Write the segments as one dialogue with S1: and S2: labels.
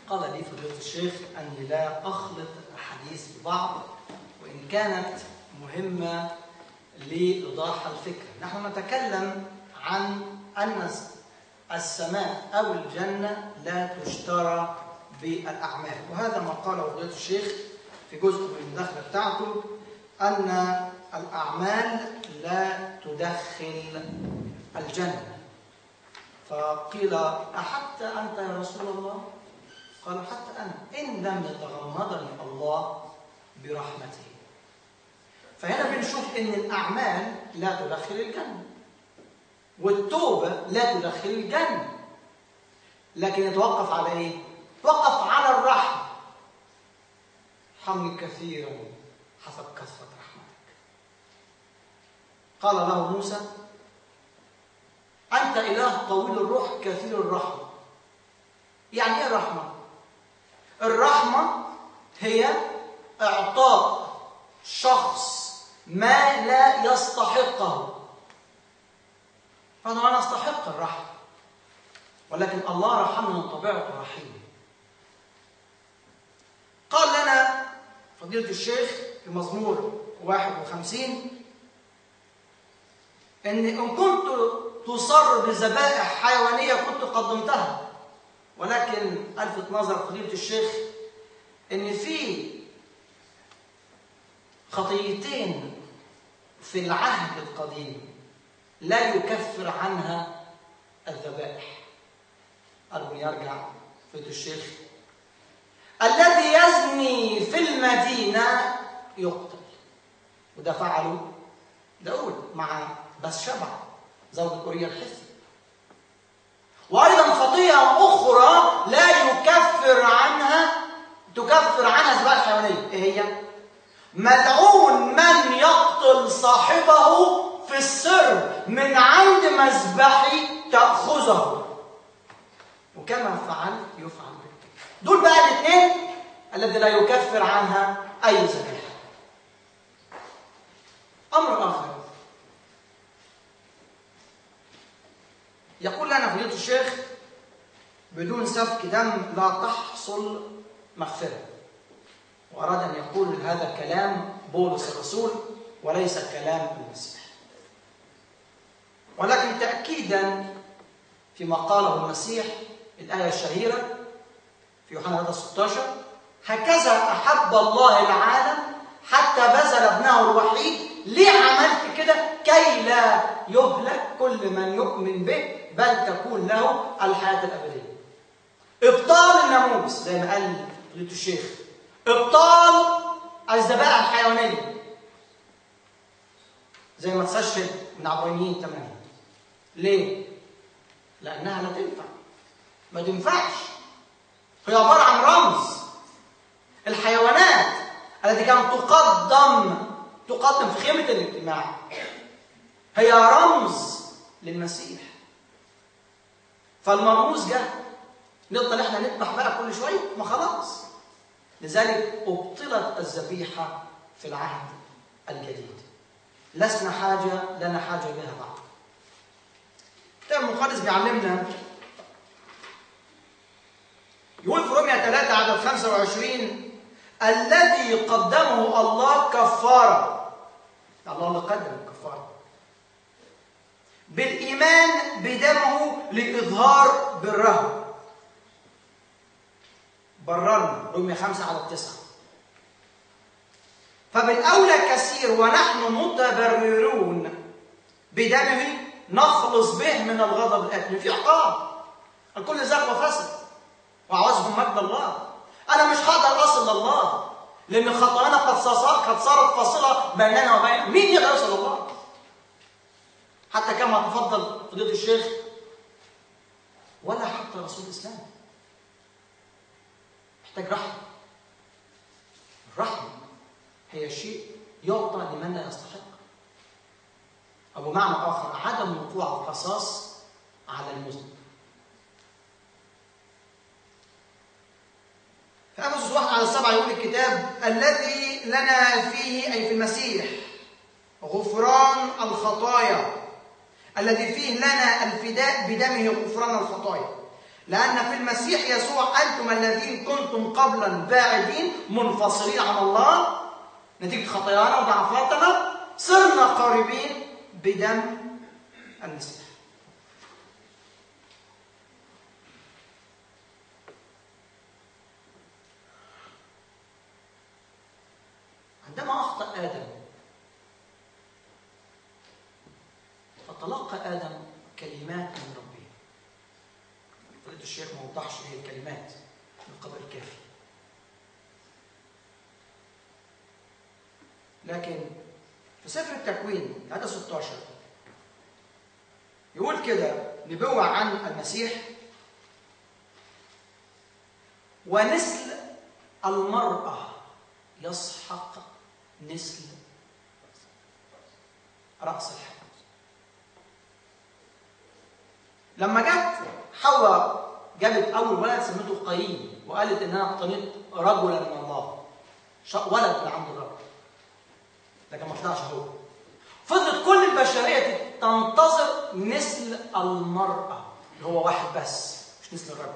S1: قال لي فضيلة الشيخ أني لا أخلط الأحاديث ببعض وإن كانت مهمة لإيضاح الفكرة. نحن نتكلم عن أن السماء أو الجنة لا تشترى بالأعمال، وهذا ما قاله فضيلة الشيخ في جزء من المداخلة بتاعته، أن الأعمال لا تدخل الجنة. فقيل: أحتى أنت يا رسول الله؟ قال: حتى أنا، إن لم يتغمدني الله برحمته. فهنا بنشوف إن الأعمال لا تدخل الجنة، والتوبة لا تدخل الجنة، لكن يتوقف على إيه؟ يتوقف على الرحمة. ارحمني كثيرا حسب كثرة رحمتك. قال له موسى: أنت إله طويل الروح كثير الرحمة. يعني إيه الرحمة؟ الرحمة هي إعطاء شخص ما لا يستحقه. فأنا لا أستحق الرحمة، ولكن الله رحمنا من طبيعته رحيم. قال لنا فضيلة الشيخ في مزمور 51 إن كنت تصر بذبائح حيوانية كنت قدمتها، ولكن ألفت نظر فضيلة الشيخ إن في خطيتين في العهد القديم لا يكفر عنها الذبائح. أرجو يرجع فضيلة الشيخ: الذي يزني في المدينة يقتل. وده فعله داود مع بثشبع زوجة أوريا الحثي. وأيضا خطيئة أخرى لا تكفر عنها الذبائح الحيوانية. إيه هي؟ ملعون من يقتل صاحبه في السر من عند مذبحي تأخذه، وكما فعلت يفعل بك. دول بقى الاثنين الذي لا يكفر عنها أي ذبيحة. أمر آخر، يقول لنا فضيلة الشيخ: بدون سفك دم لا تحصل مغفرة. وأراد أن يقول هذا كلام بولس الرسول وليس كلام المسيح، ولكن تأكيدا فيما قاله المسيح الآية الشهيرة في يوحنا 16: هكذا أحب الله العالم حتى بذل ابنه الوحيد. ليه عملت كده؟ كي لا يهلك كل من يؤمن به بل تكون له الحياة الأبدية. إبطال الناموس زي ما قال فضيلة الشيخ، إبطال الذبائح الحيوانية زي ما تستشهد من عبرانيين 8. ليه؟ لأنها لا تنفع، ما تنفعش. هي عبارة عن رمز. الحيوانات التي كانت تقدم في خيمة الاجتماع هي رمز للمسيح. فالمرموز جه، نفضل احنا نذبح بقى كل شوية؟ ما خلاص. لذلك أبطلت الذبيحة في العهد الجديد. لنا حاجة بها بعد. الكتاب المقدس بيعلمنا، يقول في رومية 3 عدد 25: الذي قدمه الله كفارة. الله اللي قدم الكفارة بالإيمان بدمه لإظهار بره. بررنا، رومية 5 عدد 9. فبالأولى كثير ونحن متبررون بدمه نخلص به من الغضب الآتي. في عقاب، الكل زاغ وفسد وعوزهم مجد الله. أنا مش هقدر أصل لله لأن خطايانا قد صارت فاصلة بيننا وبين مين يقدر يوصل لله؟ حتى كما تفضل فضيلة الشيخ، ولا حتى رسول الإسلام محتاج رحمة. الرحمة هي شيء يعطى لمن لا يستحق، أو بمعنى آخر عدم وقوع القصاص على المذنب. في أفسس 1 عدد 7 يقول الكتاب: الذي لنا فيه، أي في المسيح، غفران الخطايا، الذي فيه لنا الفداء بدمه غفران الخطايا، لأن في المسيح يسوع أنتم الذين كنتم قبلا باعدين منفصلين عن الله نتيجة خطايانا وضعفاتنا صرنا قريبين بدم المسيح. عندما أخطأ آدم فتلقى آدم كلمات من ربه. فضيلة الشيخ ما وضحش هي الكلمات بالقدر الكافي، لكن في سفر التكوين عدد 16 يقول كده نبوة عن المسيح: ونسل المرأة يسحق نسل رأس الحمل. لما جت حواء جابت أول ولد سمته قايين وقالت إن أنا اقتنيت رجلا من الله، ولد من عند الرب، لكن ما طلعش هو. فضلت كل البشرية تنتظر نسل المرأة اللي هو واحد بس، مش نسل الرجل،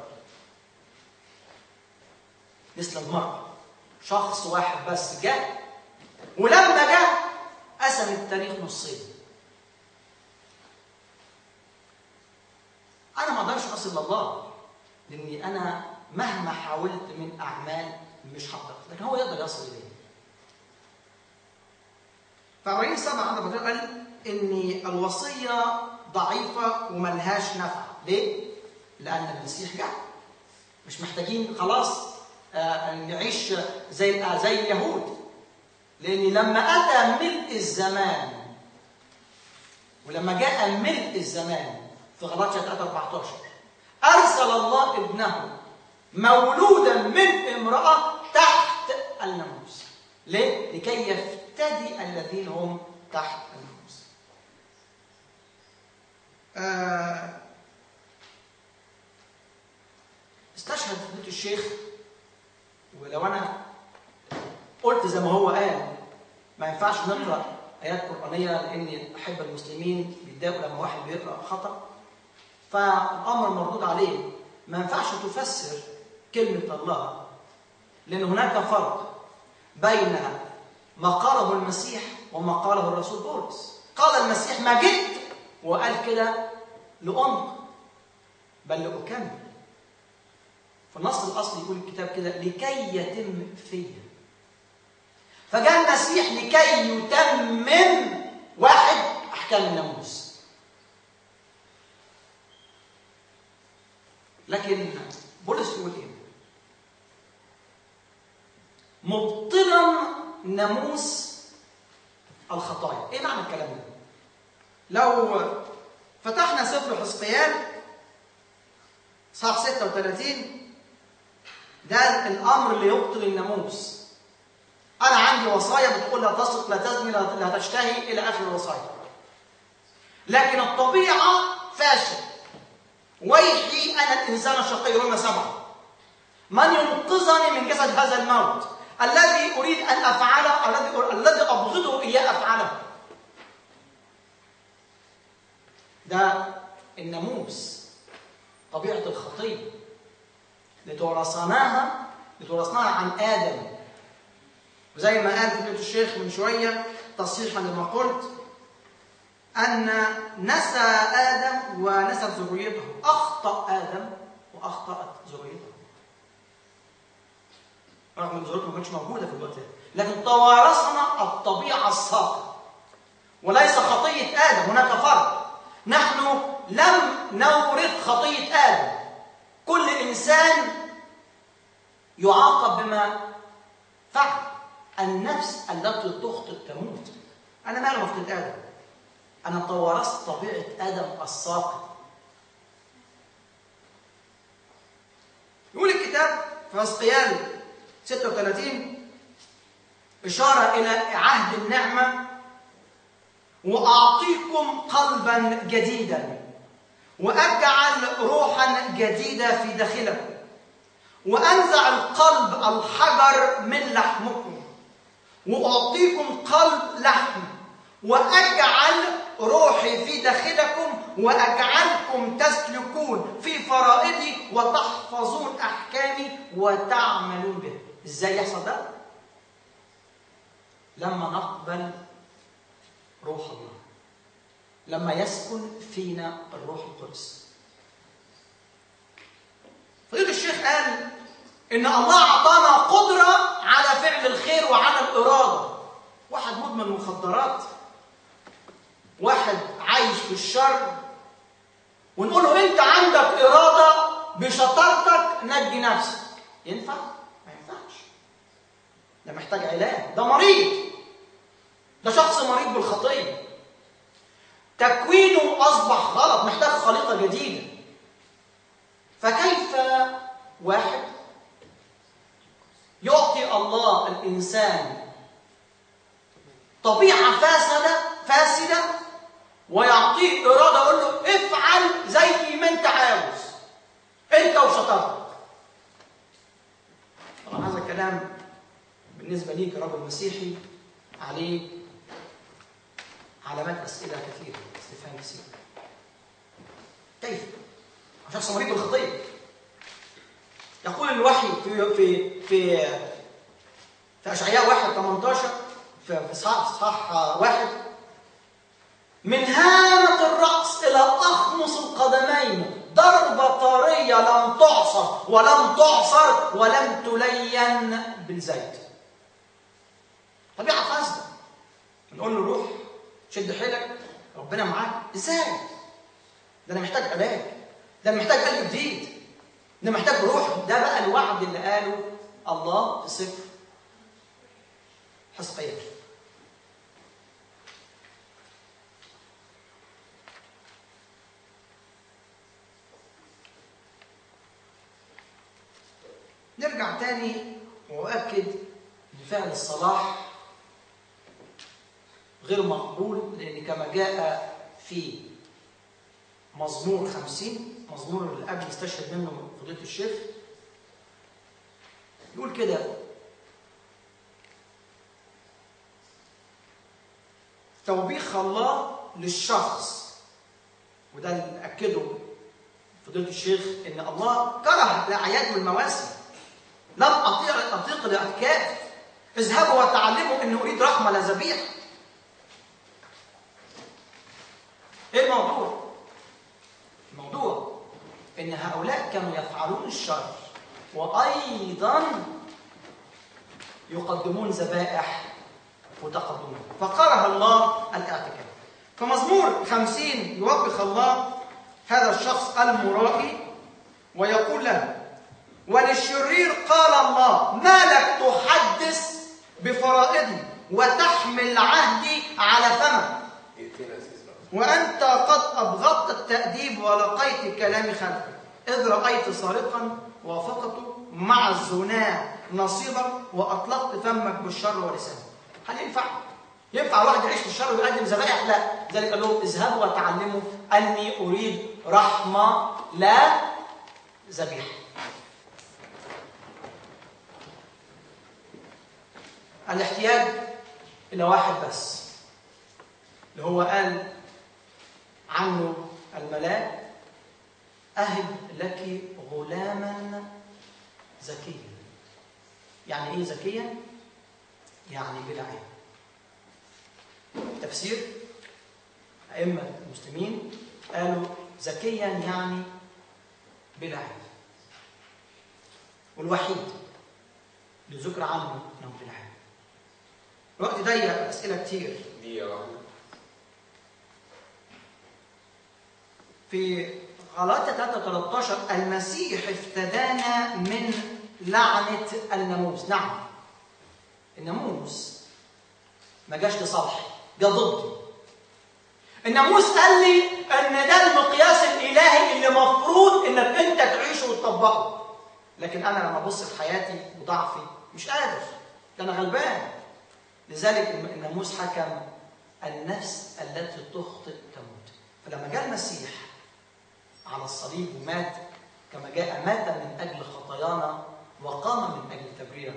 S1: نسل المرأة، شخص واحد بس جاء. ولما جاء قسم التاريخ نصين. أنا ما أقدرش أصل لله، لأني أنا مهما حاولت من أعمال مش هقدر، لكن هو يقدر يصل إليه. فعبرين 7 قال إن الوصية ضعيفة وملهاش نفع. ليه؟ لأن المسيح جاء. مش محتاجين خلاص نعيش زي اليهود، لأن لما أتى ملء الزمان، ولما جاء ملء الزمان في غلاطية 3:14 أرسل الله ابنه مولودا من امرأة تحت الناموس. ليه؟ لكي يفتدي الذين هم تحت الناموس. استشهد فضيلة الشيخ، ولو أنا قلت زي ما هو قال ما ينفعش نقرأ آيات قرآنية لأن أحب المسلمين بيتضايقوا لما واحد بيقرأ خطأ، فالأمر مردود عليه. ما ينفعش تفسر كلمة الله، لأن هناك فرق بين ما قاله المسيح وما قاله الرسول بولس. قال المسيح ما جئت وقال كده لأنقذ بل لأكمل. فالنص الأصلي يقول الكتاب كده لكي يتم فيا. فجاء المسيح لكي يتمم واحد أحكام الناموس. لكن بولس يقول إيه؟ مبطلا ناموس الخطايا. إيه معنى الكلام ده؟ لو فتحنا سفر حزقيال صح 36 ده الأمر اللي يبطل الناموس. أنا عندي وصايا بتقول لا تسرق، لا تزني، لا تشتهي إلى آخر الوصايا. لكن الطبيعة فاشل. ويحي أنا الإنسان الشقي رمى 7 من ينقذني من جسد هذا الموت الذي أريد أن أفعله، الذي أبغضه إياه أفعله. ده الناموس، طبيعة الخطية اللي تورثناها عن آدم. وزي ما قال فضيلة الشيخ من شوية تصحيحا لما قلت أن نسى آدم ونسى ذريته. أخطأ آدم وأخطأت ذريته، رغم أن ذريته ما كانتش موجودة في الوقت ده، لكن توارثنا الطبيعة الساقطة وليس خطية آدم. هناك فرق. نحن لم نورث خطية آدم. كل إنسان يعاقب بما فعل. النفس التي تخطئ تموت. أنا مالي بخطية آدم؟ أنا توارثت طبيعة آدم الساقط. يقول الكتاب في حزقيال 36 إشارة إلى عهد النعمة: وأعطيكم قلبا جديدا وأجعل روحا جديدة في داخلكم وأنزع القلب الحجر من لحمكم وأعطيكم قلب لحم وأجعل روحي في داخلكم وأجعلكم تسلكون في فرائضي وتحفظون أحكامي وتعملون به. إزاي يحصل ده؟ لما نقبل روح الله، لما يسكن فينا الروح القدس. فضيلة الشيخ قال إن الله أعطانا قدرة على فعل الخير وعلى الإرادة. واحد مدمن مخدرات، واحد عايش في الشر، ونقول له أنت عندك إرادة بشطارتك نجي نفسك. ينفع؟ ما ينفعش. ده محتاج علاج، ده مريض، ده شخص مريض بالخطية، تكوينه أصبح غلط، محتاج خليقة جديدة. فكيف واحد يعطي الله الإنسان طبيعة فاسدة ويعطيه إرادة يقول له افعل زي ما أنت عاوز أنت وشطارتك؟ طبعا هذا الكلام بالنسبة ليك كرجل مسيحي عليه علامات أسئلة كثيرة، استفهام كثير. كيف؟ شخص مريض بالخطية. يقول الوحي في أشعياء 1:18 في إصحاح 1: من هامة الرأس إلى أخمص القدمين ضربة طرية لم تعصر ولم تعصر ولم تلين بالزيت. طبيعة فاسدة. نقول له روح شد حيلك، ربنا معاك. ازاي؟ ده انا محتاج علاج، ده انا محتاج قلب جديد، ده محتاج روح. ده بقى الوعد اللي قاله الله في سفر حزقيال. نرجع تاني وأؤكد ان فعل الصلاح غير مقبول، لأن كما جاء في مزمور 50، مزمور اللي قبل يستشهد منه فضيلة الشيخ، يقول كده: توبيخ الله للشخص. وده اللي أكده فضيلة الشيخ، إن الله كره الأعياد والمواسم، لم أطيق الاعتكاف، اذهبوا وتعلموا إن أريد رحمة لا ذبيحة. ايه الموضوع؟ الموضوع ان هؤلاء كانوا يفعلون الشر وايضا يقدمون ذبائح وتقدمون، فكره الله الاعتكاف. فمزمور 50 يوبخ الله هذا الشخص المرائي ويقول له: وللشرير قال الله ما لك تحدث بفرائضي وتحمل عهدي على فمك، وأنت قد أبغضت التأديب ولقيت كلامي خلفك، إذ رأيت سارقا وافقته مع الزنا نصيبك وأطلقت فمك بالشر ولسانك. هل ينفع واحد يعيش في الشر ويقدم ذبائح؟ لا. ذلك قال لهم: اذهبوا وتعلموا أني أريد رحمة لا ذبيحة. الاحتياج إلى واحد بس، اللي هو قال عنه الملاك: أهب لك غلاما زكيا. يعني إيه زكيا؟ يعني بلا عيب. تفسير أئمة المسلمين قالوا زكيا يعني بلا عيب، والوحيد اللي ذكر عنه أنه بلا عيب. الوقت ضيق، أسئلة كتير. في غلاطية 3:13 المسيح افتدانا من لعنة الناموس. نعم، الناموس ما جاش لصالحي، جا ضدي. الناموس قال لي ان ده المقياس الالهي اللي مفروض انك انت تعيشه وتطبقه، لكن انا لما ابص في حياتي وضعفي مش قادر، ده انا غلبان. لذلك الناموس حكم النفس التي تخطئ تموت. فلما جاء المسيح على الصليب ومات كما جاء، مات من أجل خطايانا وقام من أجل تبريرنا.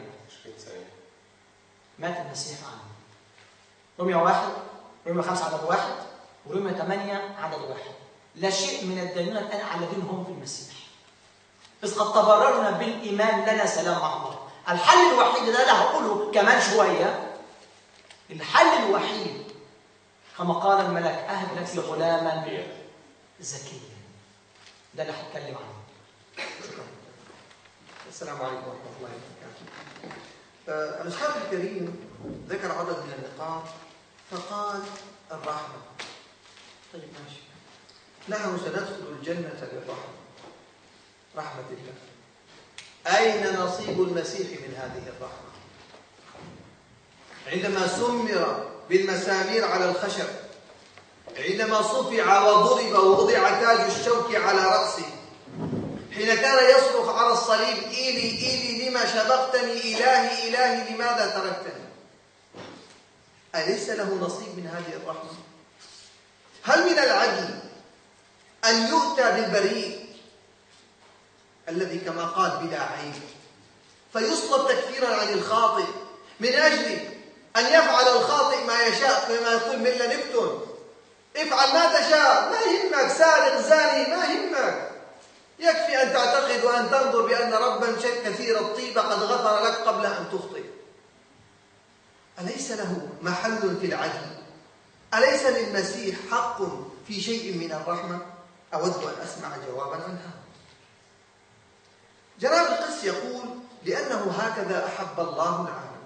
S1: مات المسيح عنه. رمية 5 عدد 1: ورمية 8 عدد 1. لا شيء من الدينونة الآن على الذين هم في المسيح، إذ قد تبررنا بالإيمان لنا سلام مع الله. الحل الوحيد ده اللي هقوله كمان شوية، الحل الوحيد كما قال الملاك أهب لك غلاما زكيا. ده اللي هتكلم عنه. شكرا.
S2: السلام عليكم ورحمة الله وبركاته. الأستاذ الكريم ذكر عدد من النقاط فقال الرحمة. طيب ماشي، نحن سندخل الجنة بالرحمة، رحمة الله. أين نصيب المسيح من هذه الرحمة؟ عندما سمر بالمسامير على الخشب، عندما صفع وضرب ووضع تاج الشوك على رأسه، حين كان يصرخ على الصليب إيلي إيلي لما شبقتني، إلهي إلهي لماذا تركتني؟ أليس له نصيب من هذه الرحمة؟ هل من العدل أن يؤتى بالبريء الذي كما قال بلا عيب فيصلب تكفيرا عن الخاطئ من أجل أن يفعل الخاطئ ما يشاء، كما يقول ملا نبتون، افعل ما تشاء، ما يهمك، سارق زاني ما يهمك، يكفي أن تعتقد وأن تنظر بأن ربا كثير الطيبة قد غفر لك قبل أن تخطئ. أليس له محل في العدل؟ أليس للمسيح حق في شيء من الرحمة؟ أود أن أسمع جوابا عنها. جناب القس يقول لأنه هكذا أحب الله العالم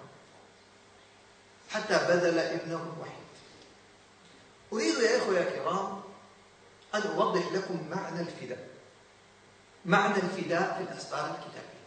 S2: حتى بذل ابنه الوحيد. أريد يا إخوة يا كرام أن أوضح لكم معنى الفداء، معنى الفداء في الأسفار الكتابية.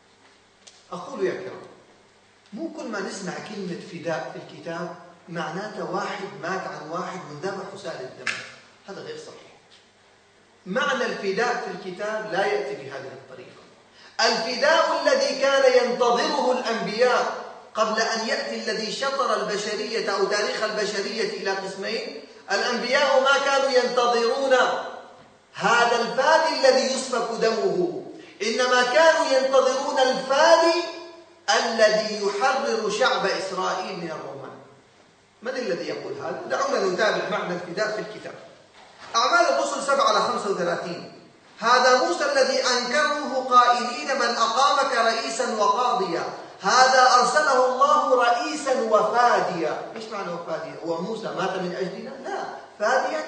S2: أقول يا كرام، مو كل ما نسمع كلمة فداء في الكتاب معناته واحد مات عن واحد وانذبح وسال الدم، هذا غير صحيح. معنى الفداء في الكتاب لا يأتي بهذه الطريقة. الفداء الذي كان ينتظره الأنبياء قبل أن يأتي الذي شطر البشرية أو تاريخ البشرية إلى قسمين، الأنبياء ما كانوا ينتظرون هذا الفادي الذي يسفك دمه، إنما كانوا ينتظرون الفادي الذي يحرر شعب إسرائيل من الرومان. من الذي يقول هذا؟ دعونا نتابع معنى الفداء في الكتاب. أعمال الرسل 7:35. هذا موسى الذي أنكروه قائلين من أقامك رئيسا وقاضيا، هذا أرسله الله رئيسا وفاديا. إيش معنى وفاديا؟ هو موسى مات من أجلنا؟ لا، فاديا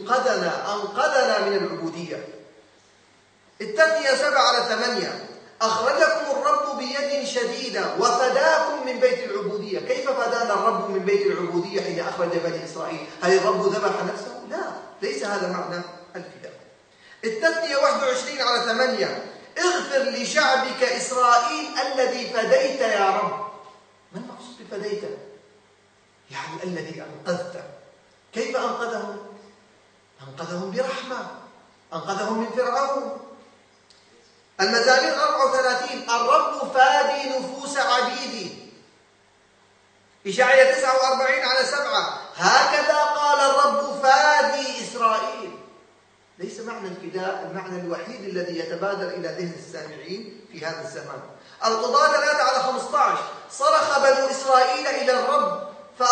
S2: أنقذنا من العبودية. التثنية 7:8. أخرجكم الرب بيد شديدة وفداكم من بيت العبودية. كيف فدانا الرب من بيت العبودية حين أخرج بني إسرائيل؟ هل الرب ذبح نفسه؟ لا، ليس هذا معنى الفداء. التثنية 21:8. اغفر لشعبك إسرائيل الذي فديت يا رب. ما المقصود بفديت؟ يعني الذي أنقذته. كيف أنقذهم؟ أنقذهم برحمة، أنقذهم من فرعون. المزامير 34. الرب فادي نفوس عبيدي. إشعياء 49:7. هكذا قال الرب فادي إسرائيل. ليس معنى الفداء المعنى الوحيد الذي يتبادر إلى ذهن السامعين في هذا الزمان. القضاة 3:15. صرخ بنو إسرائيل إلى الرب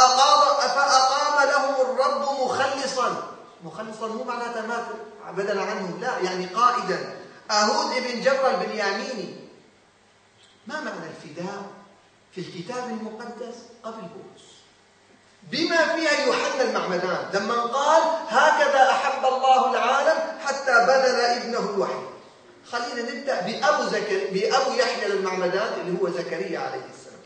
S2: فأقام لهم الرب مخلصا. مخلصا مو معناته مات بدلا عنهم، لا، يعني قائدا. أهود بن جبر البنياميني. ما معنى الفداء في الكتاب المقدس قبل بولس؟ بما فيها يوحنا المعمدان لما قال هكذا أحب الله العالم حتى بذل ابنه الوحيد. خلينا نبدأ بأبو يحيى المعمدان اللي هو زكريا عليه السلام.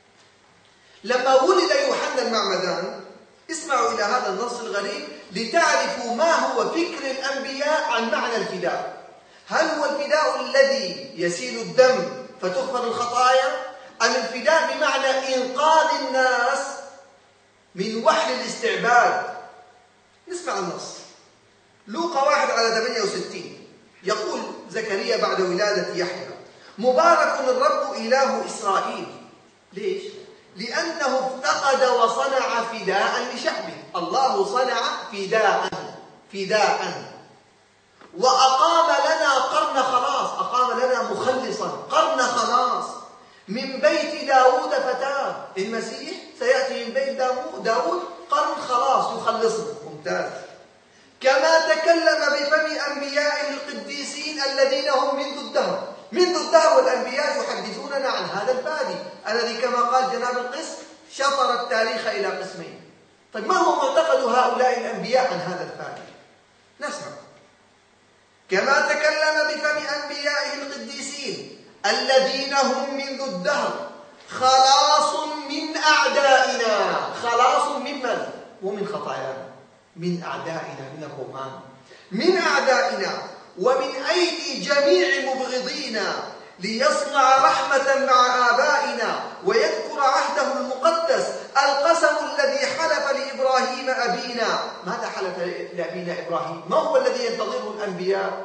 S2: لما ولد يوحنا المعمدان، اسمعوا إلى هذا النص الغريب لتعرفوا ما هو فكر الأنبياء عن معنى الفداء. هل هو الفداء الذي يسيل الدم فتغفر الخطايا، أم الفداء بمعنى إنقاذ الناس من وحل الاستعباد؟ نسمع النص. لوقا 1:68. يقول زكريا بعد ولادة يحيى: مبارك الرب إله إسرائيل. ليش؟ لأنه افتقد وصنع فداء لشعبه. الله صنع فداء وأقام لنا قرن خلاص، أقام لنا مخلصا قرن خلاص من بيت داود فتاه. المسيح سيأتي من بيت داود قرن خلاص يخلصنا. ممتاز. الذين هم منذ الدهر. منذ الدهر والأنبياء يحدثوننا عن هذا البادي الذي كما قال جناب القس شطر التاريخ إلى قسمين. طيب ما هو معتقد هؤلاء الأنبياء عن هذا البادي؟ نسمع. كما تكلم بفم أنبيائه القديسين الذين هم منذ الدهر خلاص من أعدائنا. خلاص ممن؟ ومن خطايانا، من أعدائنا، من الرومان، من أعدائنا ومن أيدي جميع مبغضينا، ليصنع رحمة مع آبائنا ويذكر عهده المقدس القسم الذي حلف لإبراهيم أبينا. ماذا حلف لأبينا إبراهيم؟ ما هو الذي ينتظره الأنبياء؟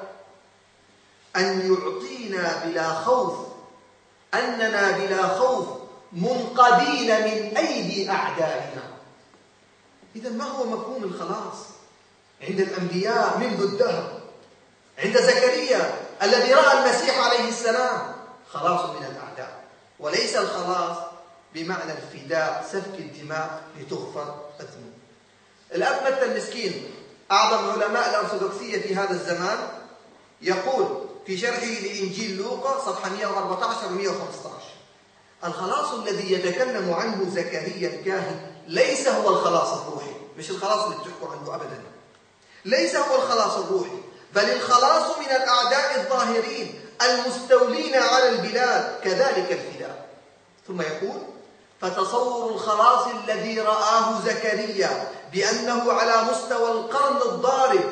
S2: أن يعطينا بلا خوف، أننا بلا خوف منقذين من أيدي أعدائنا. إذا ما هو مفهوم الخلاص عند الأنبياء منذ الدهر؟ عند زكريا الذي رأى المسيح عليه السلام خلاص من الأعداء، وليس الخلاص بمعنى الفداء، سفك الدماء لتغفر الذنوب. الأب متى المسكين أعظم علماء الأرثوذكسية في هذا الزمان يقول في شرحه لإنجيل لوقا صفحة 114 و 115: الخلاص الذي يتكلم عنه زكريا الكاهن ليس هو الخلاص الروحي، مش الخلاص اللي بتحكوا عنه أبدا، ليس هو الخلاص الروحي، بل الخلاص من الأعداء الظاهرين المستولين على البلاد، كذلك الفداء. ثم يقول: فتصور الخلاص الذي رآه زكريا بأنه على مستوى القرن الضارب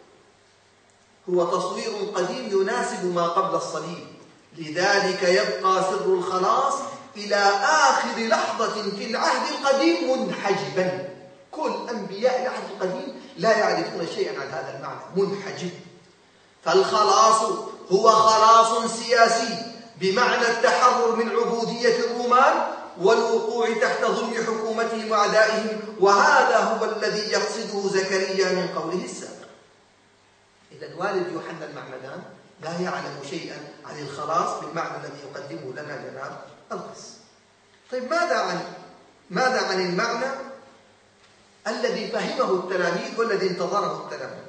S2: هو تصوير قديم يناسب ما قبل الصليب، لذلك يبقى سر الخلاص إلى آخر لحظة في العهد القديم منحجبا. كل أنبياء العهد القديم لا يعرفون شيئا عن هذا المعنى، منحجب. فالخلاص هو خلاص سياسي بمعنى التحرر من عبودية الرومان والوقوع تحت ظلم حكومتهم وأعدائهم، وهذا هو الذي يقصده زكريا من قوله السابق. إذا والد يوحنا المعمدان لا يعلم شيئا عن الخلاص بالمعنى الذي يقدمه لنا جناب القس. طيب ماذا عن المعنى الذي فهمه التلاميذ والذي انتظره التلاميذ؟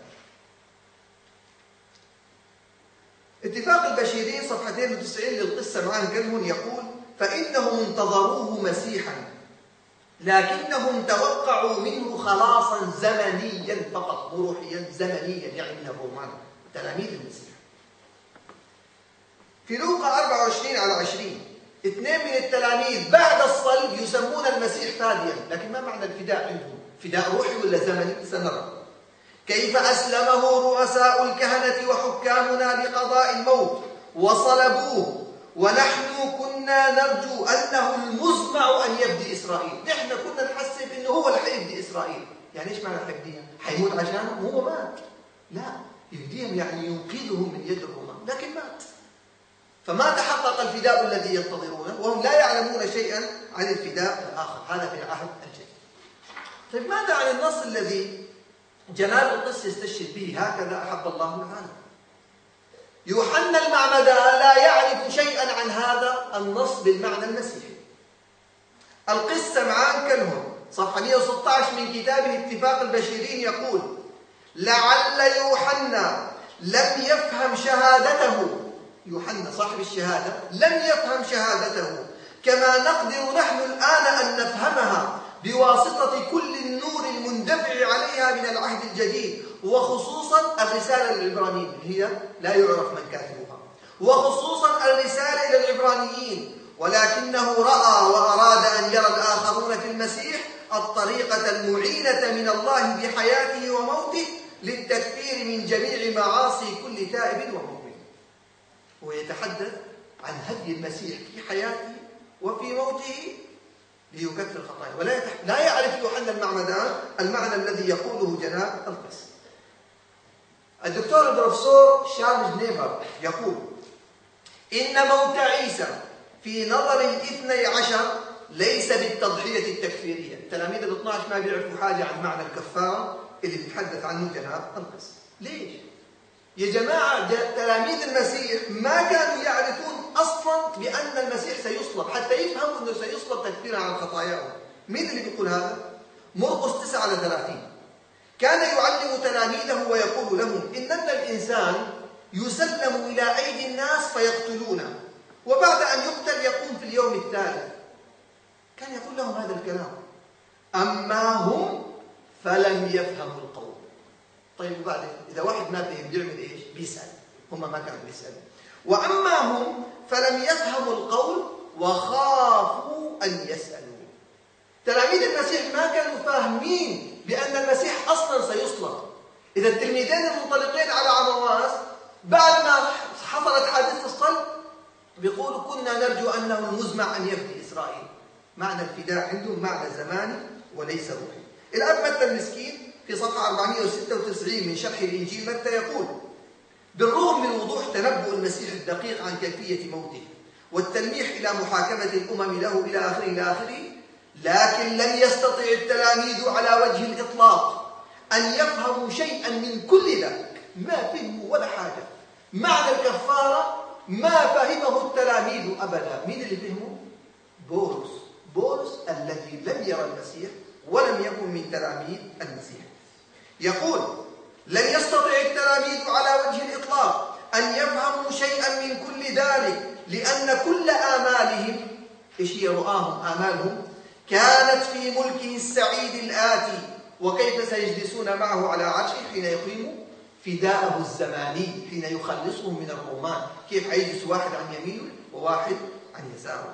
S2: اتفاق البشيرين صفحة 92 للقس سمعان كلمون يقول: فإنهم انتظروه مسيحا لكنهم توقعوا منه خلاصا زمنيا فقط، روحيا زمنيا، يعني من الرومان، تلاميذ المسيح. في لوقا 24:20 اثنين من التلاميذ بعد الصلب يسمون المسيح فاديا، لكن ما معنى الفداء عندهم؟ فداء روحي ولا زمني؟ سنرى. كيف أسلمه رؤساء الكهنة وحكامنا لقضاء الموت وصلبوه ونحن كنا نرجو أنه المزمع أن يفدي إسرائيل. نحن كنا نحسب أنه هو اللي حيفدي إسرائيل. يعني إيش معنى حيفديهم؟ حيموت عشانهم؟ هو مات. لا، يفديهم يعني ينقذهم من يد الرومان، لكن مات. فما تحقق الفداء الذي ينتظرونه وهم لا يعلمون شيئا عن الفداء الآخر. هذا في العهد الجديد. طيب ماذا عن النص الذي جناب القس يستشهد به: هكذا أحب الله العالم؟ يوحنا المعمدان لا يعرف شيئا عن هذا النص بالمعنى المسيحي. القس سمعان كلهم صفحة 116 من كتابه اتفاق البشيرين يقول: لعل يوحنا لم يفهم شهادته. يوحنا صاحب الشهادة لم يفهم شهادته كما نقدر نحن الآن أن نفهمها بواسطة كل النور المندفع عليها من العهد الجديد، وخصوصا الرسالة للعبرانيين، هي لا يعرف من كاتبها، وخصوصا الرسالة إلى العبرانيين، ولكنه رأى وأراد أن يرى الآخرون في المسيح الطريقة المعينة من الله بحياته وموته للتكفير من جميع معاصي كل تائب ومؤمن. هو يتحدث عن هدي المسيح في حياته وفي موته ليكفر خطاياه، لا يعرف يوحنا المعمدان المعنى الذي يقوله جناب القس. الدكتور البروفيسور شارلز نيفر يقول: إن موت عيسى في نظر الاثني عشر ليس بالتضحية التكفيرية. التلاميذ ال12 ما بيعرفوا حاجة عن معنى الكفارة اللي بيتحدث عنه جناب القس. ليش؟ يا جماعة تلاميذ المسيح ما كانوا يعرفون أصلا بأن المسيح سيصلب حتى يفهموا أنه سيصلب تكفيرا عن خطاياهم. مين اللي بيقول هذا؟ مرقس 9:30 كان يعلم تلاميذه ويقول لهم: إن ابن الإنسان يسلم إلى أيدي الناس فيقتلونه، وبعد أن يقتل يقوم في اليوم الثالث. كان يقول لهم هذا الكلام. أما هم فلم يفهموا القول. طيب وبعدين إذا واحد ما فهم بيعمل إيش؟ بيسأل. هم ما كانوا بيسألوا. وأما هم فلم يفهموا القول وخافوا أن يسألوا. تلاميذ المسيح ما كانوا فاهمين بأن المسيح أصلا سيصلب. إذا التلميذين المنطلقين على عمواس بعد ما حصلت حادثة الصلب بيقولوا كنا نرجو أنه المزمع أن يفدي إسرائيل. معنى الفداء عندهم معنى زماني وليس روحي. الأب متى المسكين في صفحة 496 من شرح الإنجيل متى يقول: بالرغم من وضوح تنبؤ المسيح الدقيق عن كيفية موته والتلميح إلى محاكمة الأمم له إلى آخره، لكن لم يستطع التلاميذ على وجه الإطلاق أن يفهموا شيئا من كل ذلك. ما فهموا ولا حاجة. معنى الكفارة ما فهمه التلاميذ أبدا. مين اللي فهموا؟ بولس الذي لم يرى المسيح ولم يكن من تلاميذ المسيح. يقول: لن يستطع التلاميذ على وجه الإطلاق أن يفهموا شيئا من كل ذلك، لأن كل آمالهم، إيش هي رؤاهم آمالهم؟ كانت في ملكه السعيد الآتي، وكيف سيجلسون معه على عرشه حين يقيم فداءه الزماني، حين يخلصهم من الرومان. كيف حيجلس واحد عن يمينه وواحد عن يساره.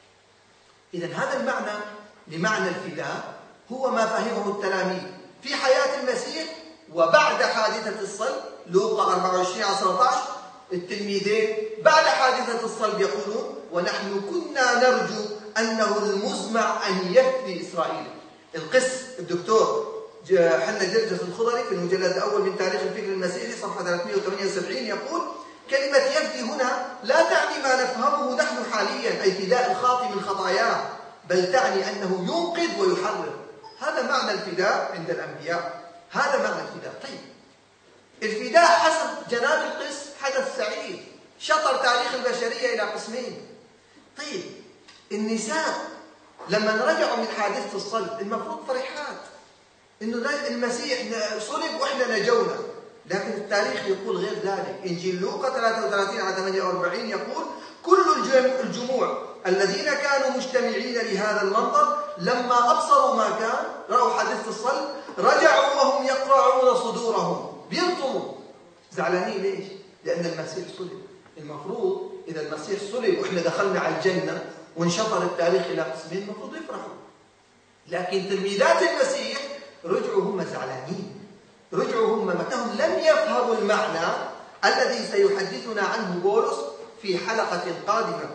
S2: إذن هذا المعنى لمعنى الفداء هو ما فهمه التلاميذ في حياة المسيح وبعد حادثة الصلب. لوقا 24:13 التلميذين بعد حادثة الصلب يقولون: ونحن كنا نرجو أنه المزمع أن يفدي إسرائيل. القس الدكتور حنا جرجس الخضري في المجلد الأول من تاريخ الفكر المسيحي صفحة 378 يقول: كلمة يفدي هنا لا تعني ما نفهمه نحن حاليا، أي فداء الخاطئ من خطاياه، بل تعني أنه ينقذ ويحرر. هذا معنى الفداء عند الأنبياء. هذا معنى الفداء. طيب الفداء حسب جناب القس حدث سعيد شطر تاريخ البشرية إلى قسمين. طيب النساء لما رجعوا من حادثة الصلب المفروض فرحات إنه المسيح صلب وإحنا نجونا، لكن التاريخ يقول غير ذلك. إنجيل لوقا 33:48 يقول: كل الجموع الذين كانوا مجتمعين لهذا المنظر لما أبصروا ما كان، رأوا حادثة الصلب، رجعوا وهم يقرعون صدورهم، بيرطموا. زعلانين ليش؟ لأن المسيح صلب. المفروض إذا المسيح صلب وإحنا دخلنا على الجنة وانشطر التاريخ إلى قسمين المفروض يفرحوا. لكن تلميذات المسيح رجعوا هم زعلانين، رجعوا هم أنهم لم يفهموا المعنى الذي سيحدثنا عنه بولس في حلقة قادمة.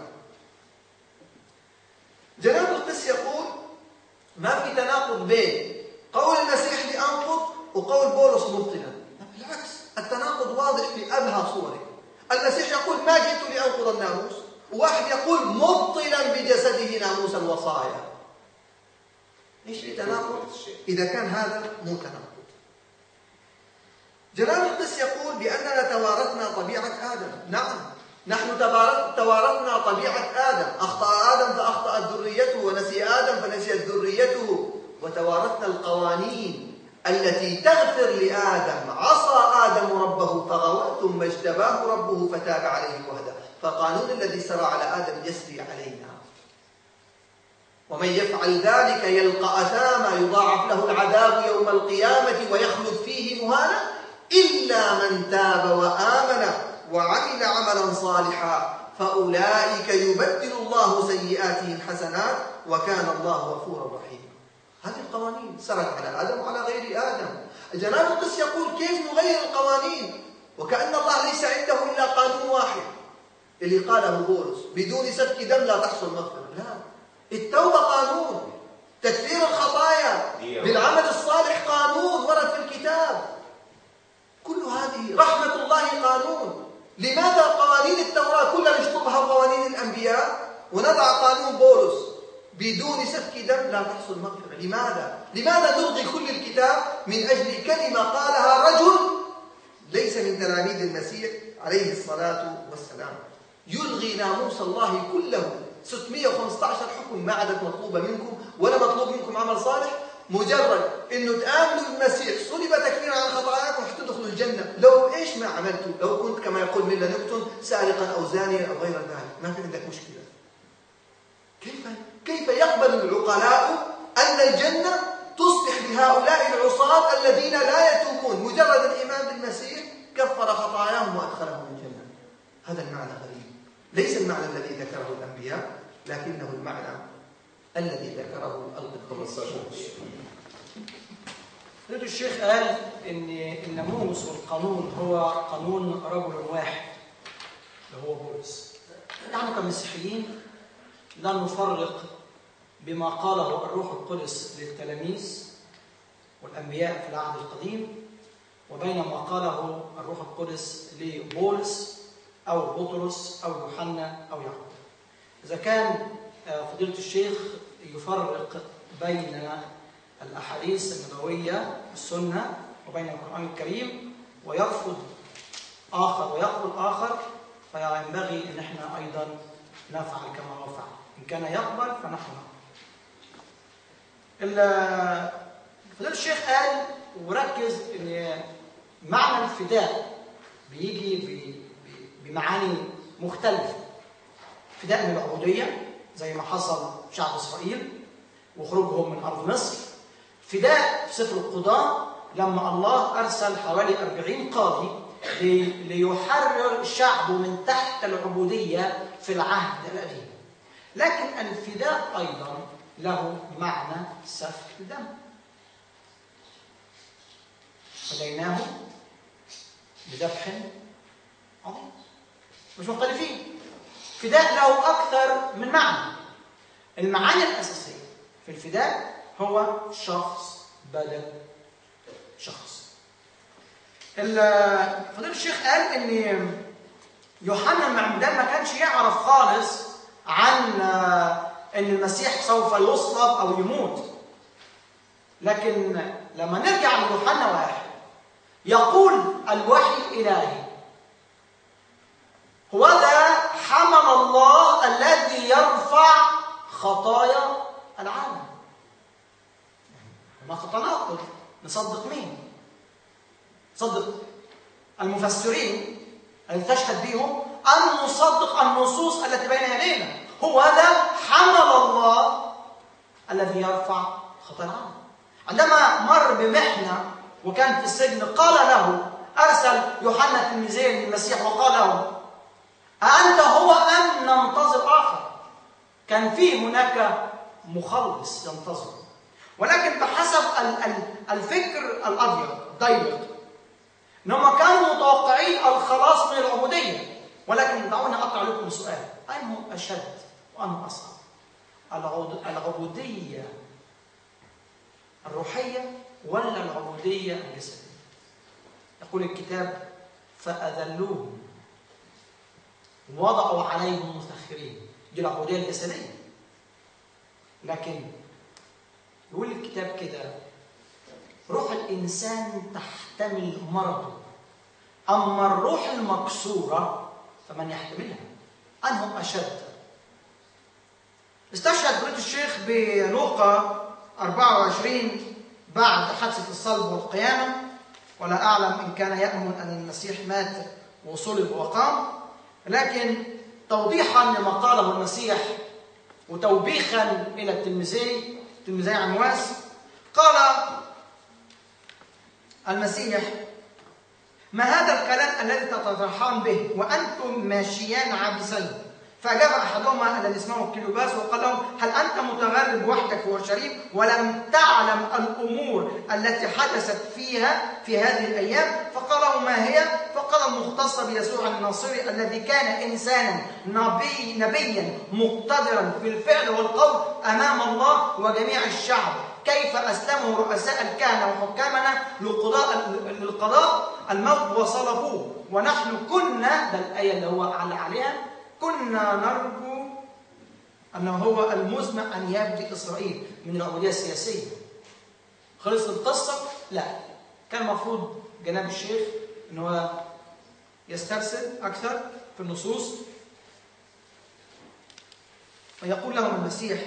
S2: جناب القس يقول: ما في تناقض بين قول المسيح لأنقض وقول بولس مبطلا. بالعكس التناقض واضح في أبهى صوره. المسيح يقول: ما جئت لأنقض الناموس، وواحد يقول مبطلا بجسده ناموس الوصايا. ايش في تناقض؟ إذا كان هذا مو تناقض. جناب القس يقول بأننا توارثنا طبيعة آدم. نعم، نحن توارثنا طبيعة آدم. أخطأ آدم فأخطأت ذريته، ونسي آدم فنسيت ذريته. وتوارثنا القوانين التي تغفر لآدم. عصى آدم ربه فغوى، ثم اجتباه ربه فتاب عليه وهدى. فقانون الذي سرى على آدم يسري علينا. ومن يفعل ذلك يلقى أثاما، يضاعف له العذاب يوم القيامة ويخلد فيه مهانا، إلا من تاب وآمن وعمل عملا صالحا فأولئك يبدل الله سيئاتهم حسنات وكان الله غفورا رحيما. هذه القوانين سرت على آدم وعلى غير آدم. جناب القس يقول: كيف نغير القوانين وكأن الله ليس عنده إلا قانون واحد اللي قاله بولس: بدون سفك دم لا تحصل مغفرة. لا، التوبة قانون، تكفير الخطايا بالعمل الصالح قانون ورد في الكتاب. كل هذه رحمة الله قانون. لماذا قوانين التوراة كلها نشطبها قوانين الأنبياء ونضع قانون بولس بدون سفك دم لا تحصل مغفرة؟ لماذا نلغي كل الكتاب من أجل كلمة قالها رجل ليس من تلاميذ المسيح عليه الصلاة والسلام؟ يلغي ناموس الله كله، 615 حكم ما عادت مطلوبة منكم ولا مطلوب منكم عمل صالح، مجرد انه تآمنوا بالمسيح صلب تكفيرا عن خطاياكم حتدخلوا الجنة. لو ايش ليش ما عملته؟ لو كنت كما يقول ميلا نيوتن سارقا أو زانيا أو غير ذلك ما في عندك مشكلة. كيف يقبل العقلاء أن الجنة تصلح بهؤلاء العصاة الذين لا يتوبون؟ مجرد الإيمان بالمسيح كفر خطاياهم وأدخلهم الجنة. هذا المعنى غريب، ليس المعنى الذي ذكره الأنبياء، لكنه المعنى الذي ذكره القديس.
S1: فضيلة الشيخ قال إن الناموس والقانون هو قانون رجل واحد اللي هو بولس. نحن كمسيحيين لا نفرق بما قاله الروح القدس للتلاميذ والأنبياء في العهد القديم وبين ما قاله الروح القدس لبولس أو بطرس أو يوحنا أو يعقوب. إذا كان فضيلة الشيخ يفرق بين الأحاديث النبوية السنة وبين القرآن الكريم ويرفض آخر ويقبل آخر، فينبغي أن احنا أيضا نفعل كما هو فعل. إن كان يقبل فنحن نقبل. فضيلة الشيخ قال وركز أن معنى الفداء بيجي بمعاني مختلفة. فداء من العبودية زي ما حصل شعب إسرائيل وخروجهم من أرض مصر. فداء في سفر القضاء لما الله أرسل حوالي 40 قاضي ليحرر الشعب من تحت العبودية في العهد القديم. لكن الفداء أيضا له معنى سفك الدم. فديناه بذبح عظيم. مش مختلفين. فداء له أكثر من معنى. المعاني الأساسية في الفداء هو شخص بدل شخص. فضيلة الشيخ قال إن يوحنا المعمدان ما كانش يعرف خالص عن إن المسيح سوف يصلب أو يموت. لكن لما نرجع ليوحنا 1 يقول الوحي الإلهي هو ذا حمل الله الذي يرفع خطايا العالم. ما تناقض. نصدق مين؟ نصدق المفسرين الذي تشهد بهم أن نصدق النصوص التي بين يدينا. هو ذا حمل الله الذي يرفع خطايا العالم. عندما مر بمحنة وكان في السجن قال له أرسل يوحنا تلميذين للمسيح وقال له أأنت هو أم ننتظر آخر؟ كان في هناك مخلص ينتظر، ولكن بحسب الفكر الأبيض ضيق إنهم كانوا متوقعين الخلاص من العبودية. ولكن دعوني أقطع لكم سؤال: أنه أشد وأنه أصعب؟ العبودية الروحية ولا العبودية الجسدية؟ يقول الكتاب فأذلوهم وضعوا عليهم مسخرين. دي العبودية الجسدية. لكن يقول الكتاب كده روح الإنسان تحتمل مرضه، أما الروح المكسورة فمن يحتملها؟ أنهم أشد. استشهد فضيلة الشيخ بلوقا 24 بعد حادثة الصلب والقيامة، ولا أعلم إن كان يأمن أن المسيح مات وصلب وقام، لكن توضيحا لما قاله المسيح وتوبيخا إلى التلميذي عمواس قال المسيح ما هذا الكلام الذي تتطرحان به وأنتم ماشيان عابسين؟ فأجاب أحدهما الذي اسمه كليوباس وقال لهم هل أنت متغرب وحدك في اورشليم ولم تعلم الأمور التي حدثت فيها في هذه الأيام؟ فقال له ما هي؟ فقال المختص بيسوع الناصري الذي كان إنسانا نبيا مقتدرا في الفعل والقول أمام الله وجميع الشعب، كيف أسلمه رؤساء الكهنة وحكامنا للقضاء الموت وصلبوه، ونحن كنا، ده الآية اللي هو عليها، كنا نرجو أنه هو المزمع أن يبدي إسرائيل من العبودية السياسية. خلصت القصة؟ لا، كان المفروض جناب الشيخ أنه يسترسل أكثر في النصوص. فيقول لهم المسيح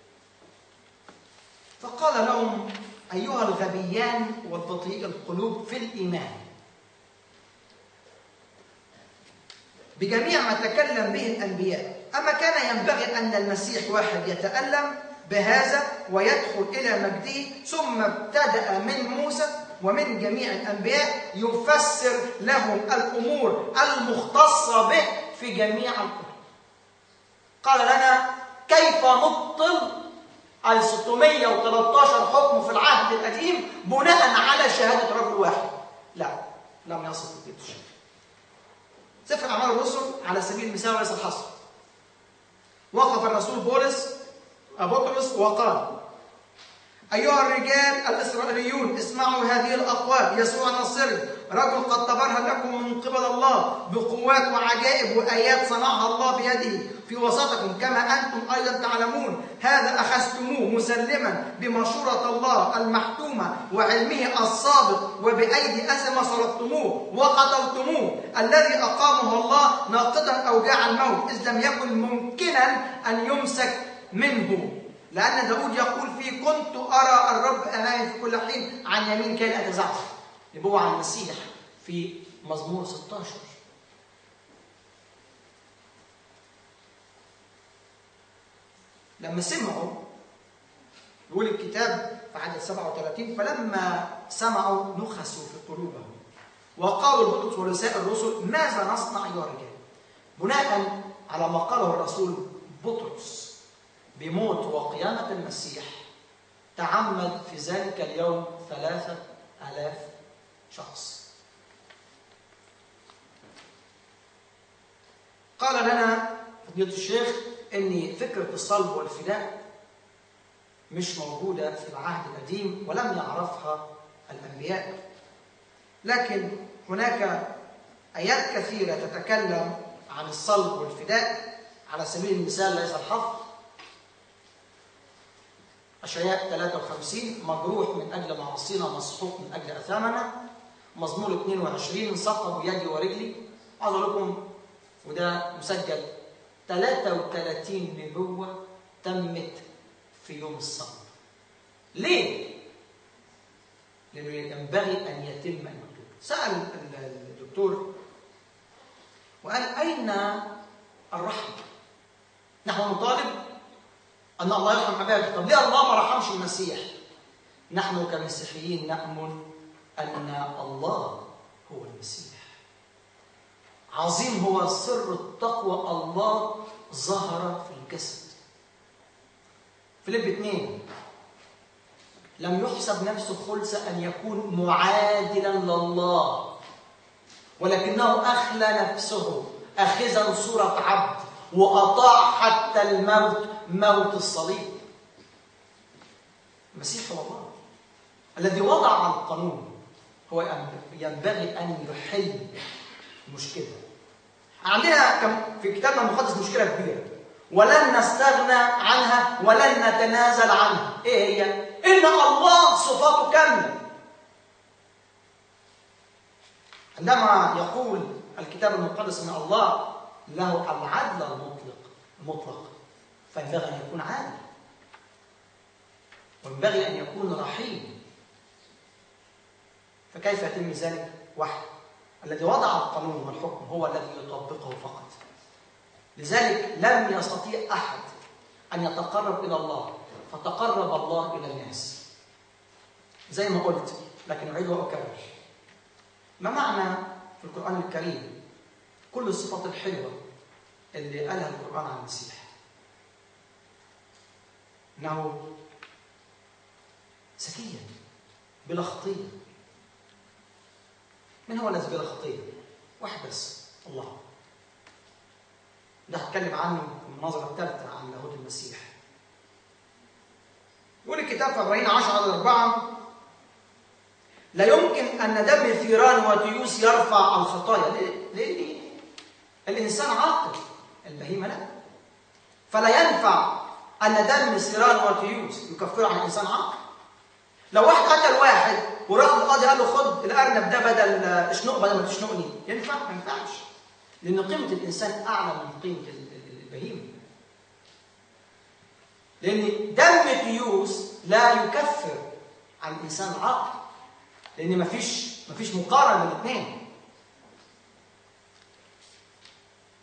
S1: فقال لهم أيها الغبيان والبطيء القلوب في الإيمان
S2: بجميع ما تكلم به الأنبياء. أما كان ينبغي أن المسيح واحد يتألم بهذا ويدخل إلى مجده، ثم ابتدأ من موسى ومن جميع الأنبياء يفسر لهم الأمور المختصة به في جميع الكتب. قال لنا كيف نبطل ال 613 حكم في العهد القديم بناء على شهادة رجل واحد؟ لا، لم يصل إلى الشيء. سفر أعمال الرسل على سبيل المثال وليس الحصر. وقف الرسول بطرس وقال: أيها الرجال الإسرائيليون، اسمعوا هذه الأقوال. يسوع الناصري رجل قد تبرهن لكم من قبل الله بقوات وعجائب وآيات صنعها الله بيده في وسطكم، كما أنتم أيضا تعلمون. هذا أخذتموه مسلما بمشورة الله المحتومة وعلمه السابق، وبأيدي أثمة صلبتموه وقتلتموه، الذي أقامه الله ناقضا أوجاع الموت، إذ لم يكن ممكنا أن يمسك منه. لأن داود يقول فيه: كنت أرى الرب أمامي في كل حين، عن يمين كان أتزعزع. نبوة عن المسيح في مزمور 16. لما سمعوا، يقول الكتاب في عدد 37: فلما سمعوا نخسوا في قلوبهم وقالوا لبطرس ورسائل الرسل: ماذا نصنع أيها الرجال؟ بناء على ما قاله الرسول بطرس بموت وقيامة المسيح، تعمد في ذلك اليوم 3000 شخص. قال لنا فضيلة الشيخ أن فكرة الصلب والفداء مش موجودة في العهد القديم ولم يعرفها الأنبياء، لكن هناك آيات كثيرة تتكلم عن الصلب والفداء. على سبيل المثال ليس الحفظ، أشعياء 53: مجروح من أجل معاصينا، مسحوق من أجل أثامنا. مزمور 22: ثقب يدي ورجلي. عاوز أقول لكم، وده مسجل، 33 نبوة تمت في يوم الصلب. ليه؟ لأنه ينبغي أن يتم المكتوب. سأل الدكتور وقال: أين الرحمة؟ نحن نطالب أن الله يرحم عباده. طب ليه الله ما رحمش المسيح؟ نحن كمسيحيين نؤمن أن الله هو المسيح. عظيم هو سر التقوى، الله ظهر في الجسد. فيليب 2: لم يحسب نفسه خلسة أن يكون معادلا لله، ولكنه أخلى نفسه أخذا صورة عبد وأطاع حتى الموت، موت الصليب. المسيح هو الله الذي وضع القانون، هو ينبغي أن يحل المشكلة. عندنا في كتابنا المقدس مشكلة كبيرة ولن نستغنى عنها ولن نتنازل عنها. إيه هي؟ إن الله صفاته كاملة. عندما يقول الكتاب المقدس أن الله له العدل المطلق، فينبغي أن يكون عادل، وينبغي أن يكون رحيم. فكيف يتم ذلك؟ واحد، الذي وضع القانون والحكم هو الذي يطبقه فقط. لذلك لم يستطيع أحد أن يتقرب إلى الله فتقرب الله إلى الناس. زي ما قلت، لكن أعيد وأكرر، ما معنى في القرآن الكريم كل الصفات الحلوة اللي قالها القرآن عن المسيح؟ إنه زكيا بلا خطية. من هو الذي بلا خطية؟ واحد بس، الله. ده هتكلم عنه في المناظرة الثالثة عن لاهوت المسيح. يقول الكتاب في عبرانيين 10:4: لا يمكن أن دم ثيران وتيوس يرفع الخطايا. ليه؟ الإنسان عاقل، البهيمة لا. فلا ينفع أن دم ثيران وتيوس يكفر عن الإنسان عاقل. لو واحد قتل واحد وراح القاضي قال له: خد الأرنب ده بدل اشنق، بدل ما تشنقني، ينفع؟ ما ينفعش، لأن قيمة الإنسان أعلى من قيمة البهيمة. لأن دم تيوس لا يكفر عن الإنسان عاقل، لأن مفيش مقارنة بين الاثنين.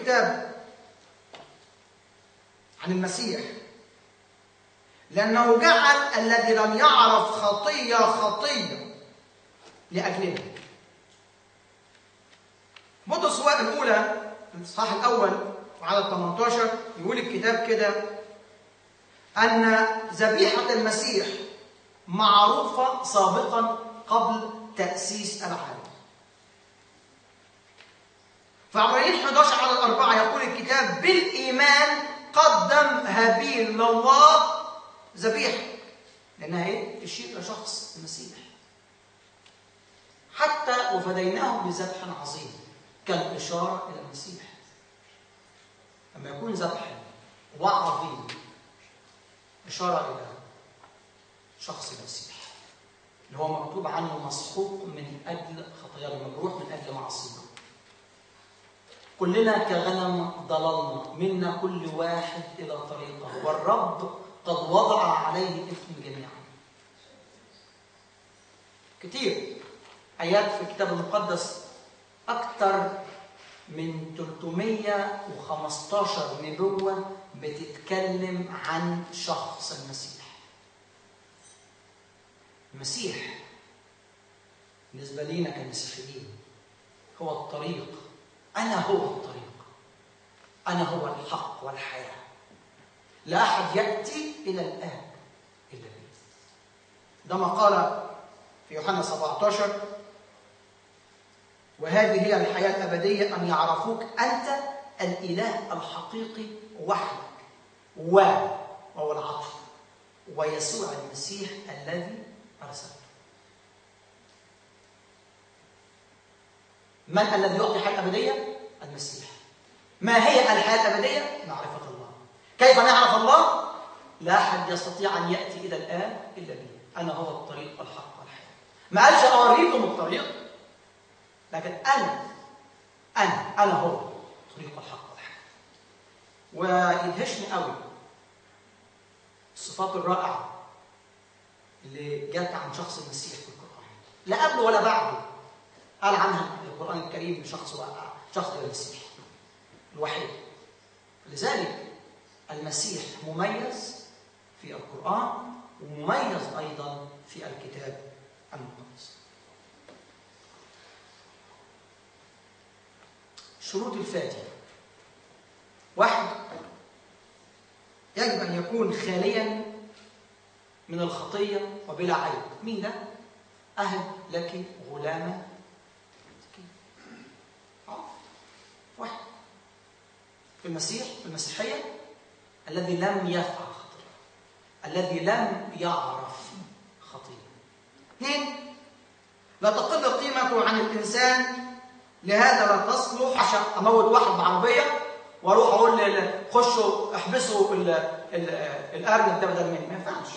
S1: الكتاب عن المسيح لأنه جعل الذي لم يعرف خطية خطية لأجلنا. بطرس الأولى الإصحاح الأول وعدد 18 يقول الكتاب كده أن ذبيحة المسيح معروفة سابقا قبل تأسيس العالم. في عبرانيين 11 على 4 يقول الكتاب بالإيمان قدم هابيل لله ذبيحة، لأنها إيه؟ تشير إلى شخص المسيح. حتى وفديناه بذبح عظيم كان إشارة إلى المسيح. لما يكون ذبح وعظيم إشارة إلى شخص المسيح اللي هو مكتوب عنه مسحوق من أجل خطايانا، مجروح من أجل معاصينا. كلنا كغنم ضللنا، منا كل واحد إلى طريقه، والرب قد وضع عليه إثم جميعا. كتير آيات في الكتاب المقدس أكثر من 315 نبوة بتتكلم عن شخص المسيح. المسيح بالنسبة لينا كمسيحيين هو الطريق. أنا هو الطريق، أنا هو الحق والحياة، لا أحد يأتي إلى الآب إلا بي. ده ما قال في يوحنا 17 وهذه هي الحياة الأبدية أن يعرفوك أنت الإله الحقيقي وحدك وهو العطف ويسوع المسيح الذي أرسله. من الذي يعطي الحياة الأبدية؟ المسيح. ما هي الحياة الأبدية؟ معرفة الله. كيف نعرف الله؟ لا أحد يستطيع أن يأتي إلى الآب إلا بي. أنا هو الطريق والحق والحياة. ما قالش أوريكم الطريق، لكن أنا هو الطريق والحق والحياة. ويدهشني قوي الصفات الرائعة اللي جت عن شخص المسيح في القرآن، لا قبله ولا بعده. قال عنها القرآن الكريم شخص المسيح الوحيد. لذلك المسيح مميز في القرآن ومميز أيضا في الكتاب المقدس. شروط الفاتحة: 1. يجب أن يكون خاليا من الخطية وبلا عيب. مين ده؟ أهب لك غلاما واحد في المسيح، في المسيحية، الذي لم يفعل خطيئة، الذي لم يعرف خطيئة. 2. لا تقل قيمته عن الإنسان، لهذا لا تصلح عشان أموت واحد بعربية وأروح أقول خشوا احبسوا الأرنب ده بدل مني، ما ينفعش.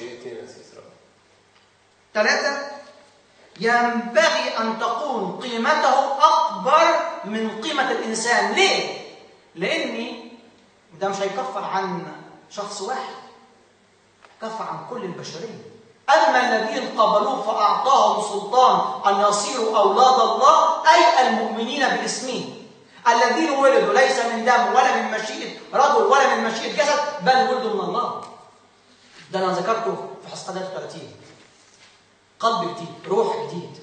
S1: 3. ينبغي أن تكون قيمته أكبر من قيمة الإنسان. ليه؟ لأني ده مش هيكفر عن شخص واحد، كفر عن كل البشرية. أما الذين قبلوه فأعطاهم سلطان أن يصيروا أولاد الله، أي المؤمنين باسمه، الذين ولدوا ليس من دم ولا من مشيئة رجل ولا من مشيئة جسد، بل ولدوا من الله. ده أنا ذكرته في حصة 33. قلب جديد، روح جديد.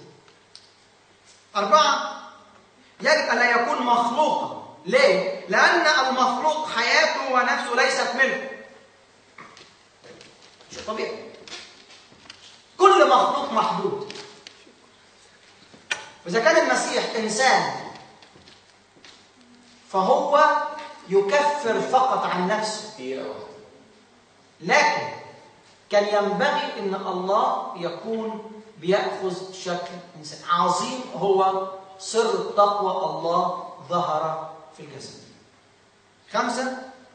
S1: 4. يجب أن لا يكون مخلوقا. ليه؟ لأن المخلوق حياته ونفسه ليست ملكه. شيء طبيعي. كل مخلوق محدود. وإذا كان المسيح إنسان فهو يكفر فقط عن نفسه، لكن كان ينبغي أن الله يكون بيأخذ شكل إنسان عظيم. هو سر التقوى، الله ظهر في الجسد. 5.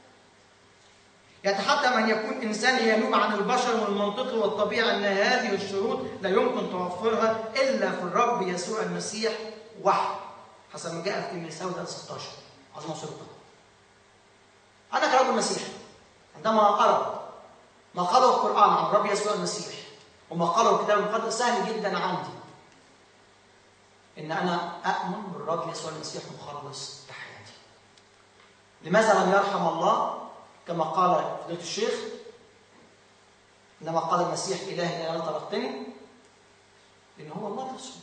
S1: يتحتم أن يكون إنسان ينوب عن البشر والمنطق والطبيعة، أن هذه الشروط لا يمكن توفرها إلا في الرب يسوع المسيح وحده، حسب ما جاء في تيموثاوس 16. عظمة سلطة. أنا كرجل مسيحي عندما أرى ما قاله القرآن عن الرب يسوع المسيح وما قاله الكتاب المقدس، سهل جدا عندي إن أنا أؤمن بالرب يسوع المسيح مخلص بحياتي. لماذا لم يرحم الله كما قال فضيلة الشيخ؟ إنما قال المسيح إلهي لا تركتني، لأن هو الله نفسه،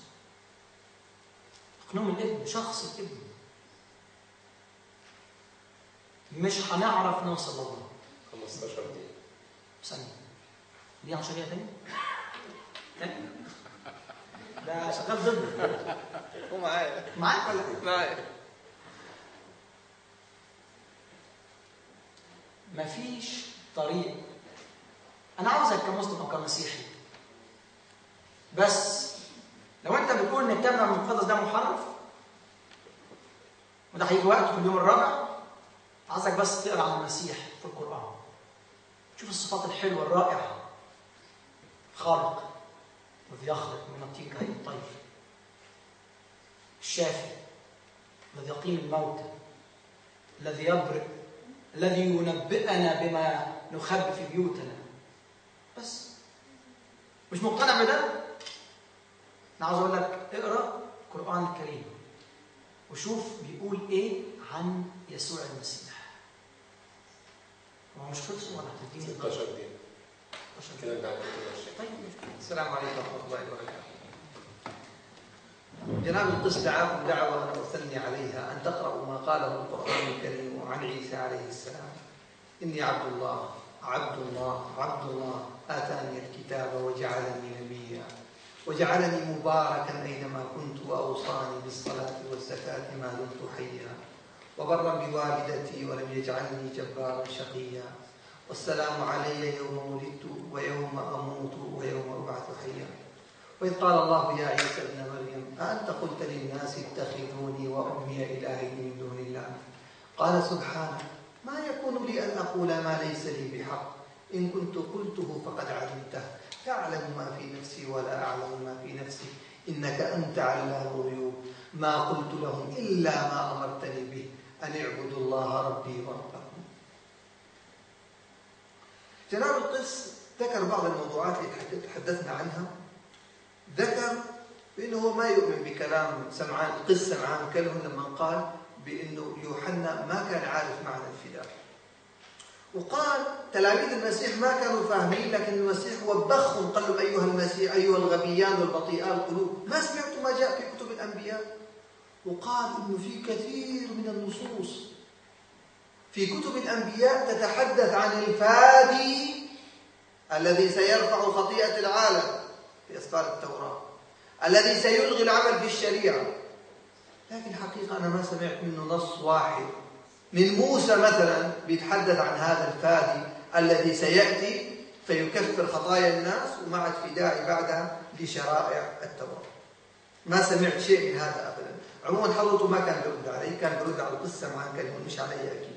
S1: أقنوم الابن، شخص الابن. مش هنعرف نوصل لله.
S3: 15 دقيقة
S1: ثانية دي 10 دقيقة تاني؟ ده شغال ضدي.
S2: هو معايا
S1: معاك ولا
S2: معايا.
S1: مفيش طريق. أنا عاوزك كمسلم أو كمسيحي، بس لو أنت بتقول إن الكتاب المقدس ده محرف وده هيجي وقت في اليوم الرابع، عايزك بس تقرا عن المسيح في القرآن، شوف الصفات الحلوة الرائعة. خالق، الذي يخلق من الطين كهيئة الطير، الشافي الذي يقيم الموتى، الذي يبرئ، الذي ينبئنا بما نخبي في بيوتنا. بس مش مقتنع بده؟ انا عاوز اقول لك اقرا القرآن الكريم وشوف بيقول ايه عن يسوع المسيح. هو مش خلص ولا هتديني
S3: 16 دقيقة كده انت عارف.
S1: طيب
S2: السلام عليكم ورحمة الله وبركاته. جناب القس دعاكم دعوة أنا أثني عليها، أن تقرأوا ما قاله القرآن الكريم عن عيسى عليه السلام: إني عبد الله عبد الله عبد الله آتاني الكتاب وجعلني نبيا وجعلني مباركا أينما كنت وأوصاني بالصلاة والزكاة ما دمت حيا وبرا بوالدتي ولم يجعلني جبارا شقيا والسلام علي يوم ولدت ويوم أموت ويوم أبعث حيا. وإذ قال الله يا عيسى ابن مريم أأنت قلت للناس اتخذوني وأمي إلهين من دون الله؟ قال سبحانك ما يكون لي أن أقول ما ليس لي بحق، إن كنت قلته فقد علمته، تعلم ما في نفسي ولا أعلم ما في نفسي، إنك أنت علام الغيوب. ما قلت لهم إلا ما أمرتني به، أن اعبدوا الله ربي وربكم. جناب القس ذكر بعض الموضوعات اللي تحدثنا عنها. ذكر بأنه ما يؤمن بكلام سمعان القس سمعان كلهم لما قال بأنه يوحنا ما كان عارف معنى الفداء، وقال تلاميذ المسيح ما كانوا فاهمين، لكن المسيح وبخهم قال لهم أيها المسيح أيها الغبيان والبطيئان القلوب ما سمعتم ما جاء في كتب الأنبياء. وقال إنه في كثير من النصوص في كتب الأنبياء تتحدث عن الفادي الذي سيرفع خطيئة العالم في أسفار التوراة، الذي سيلغي العمل بالشريعة، لكن الحقيقة أنا ما سمعت منه نص واحد. من موسى مثلا بيتحدث عن هذا الفادي الذي سيأتي فيكفر خطايا الناس وما عاد في داعي بعدها لشرائع التوراة. ما سمعت شيء من هذا أبدا. عموما حضرته ما كان بيرد علي، كان بيرد على القصة مع كلمة مش علي أكيد.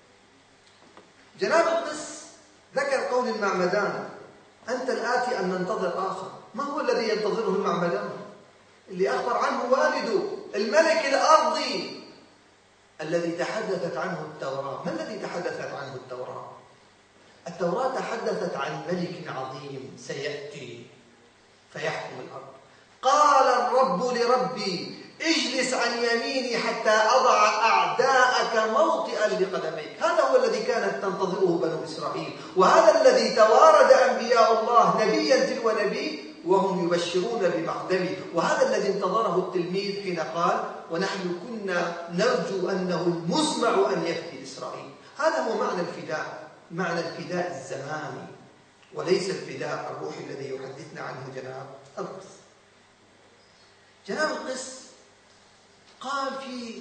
S2: جناب القس ذكر قول المعمدان: أنت الآتي أن ننتظر آخر. ما هو الذي ينتظره المعمدان؟ اللي أخبر عنه والده الملك الأرضي الذي تحدثت عنه التوراة. ما الذي تحدثت عنه التوراة؟ التوراة تحدثت عن ملك عظيم سيأتي فيحكم الأرض. قال الرب لربي: اجلس عن يميني حتى أضع أعداءك موطئا لقدميك. هذا هو الذي كانت تنتظره بنو إسرائيل، وهذا الذي توارد أنبياء الله نبيا تلو نبي وهم يبشرون بمقدمه، وهذا الذي انتظره التلميذ حين قال: ونحن كنا نرجو أنه المزمع أن يفدي إسرائيل. هذا هو معنى الفداء، معنى الفداء الزماني وليس الفداء الروحي الذي يحدثنا عنه جناب القس. جناب القس قال في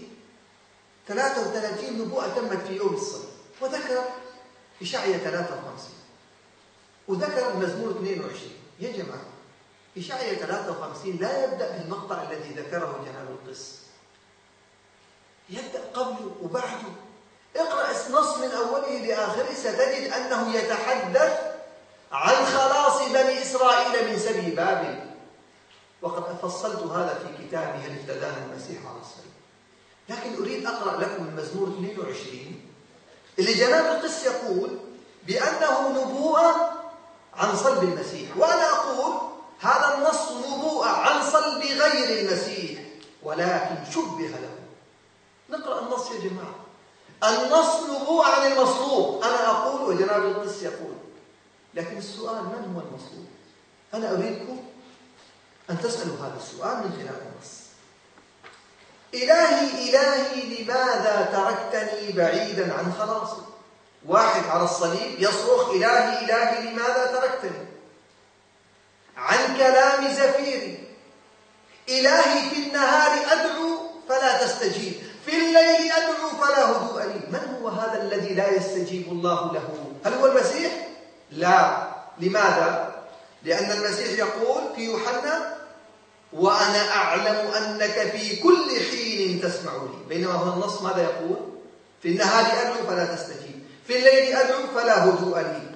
S2: 33 نبوءة تمت في يوم الصلب، وذكر إشعياء 53 وذكر المزمور 22. يا جماعة إشعياء 53 لا يبدأ بالمقطع الذي ذكره جناب القس، يبدأ قبله وبعده. اقرأ النص من أوله لآخره ستجد أنه يتحدث عن خلاص بني إسرائيل من سبي بابل، وقد فصلت هذا في كتابي هل افتدانا المسيح على الصليب. لكن أريد أقرأ لكم المزمور 22 اللي جناب القس يقول بأنه نبوءة عن صلب المسيح، وأنا أقول هذا النص نبوءة عن صلب غير المسيح ولكن شبه له. نقرأ النص يا جماعة. النص نبوء عن المصلوب، أنا أقول وجناب القس يقول، لكن السؤال من هو المصلوب؟ أنا أريدكم أن تسألوا هذا السؤال من خلال النص. إلهي إلهي لماذا تركتني بعيدا عن خلاصي؟ واحد على الصليب يصرخ إلهي إلهي لماذا تركتني؟ عن كلام زفيري. إلهي في النهار أدعو فلا تستجيب، في الليل أدعو فلا هدوء لي. من هو هذا الذي لا يستجيب الله له؟ هل هو المسيح؟ لا. لماذا؟ لأن المسيح يقول في يوحنا وأنا أعلم أنك في كل حين تسمع لي، بينما هو النص ماذا يقول؟ في النهار أدعو فلا تستجيب، في الليل أدعو فلا هدوء لي.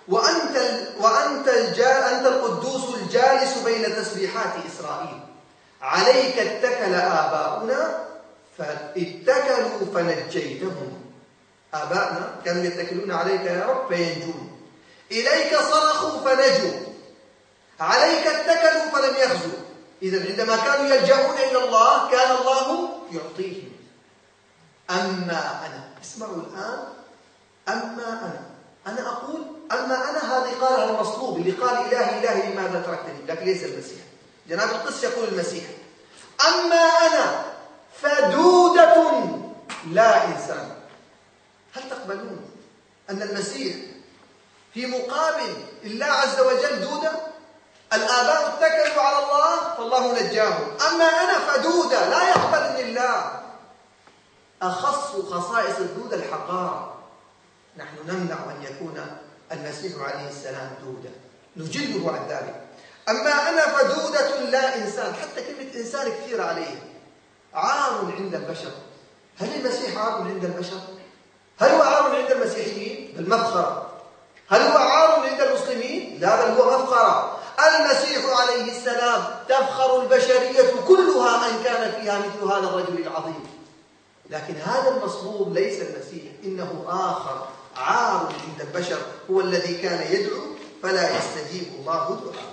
S2: أنت القدوس الجالس بين تسبيحات إسرائيل. عليك اتكل آباؤنا فاتكلوا فنجيتهم. آباؤنا كانوا يتكلون عليك يا رب فينجون. إليك صرخوا فنجوا. عليك اتكلوا فلم يخزوا. إذن عندما كانوا يلجؤون إلى الله كان الله يعطيهم. أما أنا، اسمعوا الآن، أما أنا أقول أما أنا، هذه قالها المصلوب اللي قال إلهي إلهي لماذا تركتني، لكن ليس المسيح. جناب القس يقول المسيح أما أنا فدودة لا إنسان. هل تقبلون أن المسيح في مقابل الله عز وجل دودة؟ الآباء اتكلوا على الله فالله نجاهم. أما أنا فدودة لا يقبلني الله. أخص خصائص الدودة الحقارة. نحن نمنع أن يكون المسيح عليه السلام دودة، نجله عن ذلك. أما أنا فدودة لا إنسان. حتى كلمة إنسان كثيرة عليه، عار عند البشر. هل المسيح عار عند البشر؟ هل هو عار عند المسيحيين؟ بل مفخرة. هل هو عار عند المسلمين؟ لا، بل هو مفخرة. المسيح عليه السلام تفخر البشرية كلها أن كان فيها مثل هذا الرجل العظيم. لكن هذا المصلوب ليس المسيح، إنه آخر عار عند البشر، هو الذي كان يدعو فلا يستجيب الله دعاءه.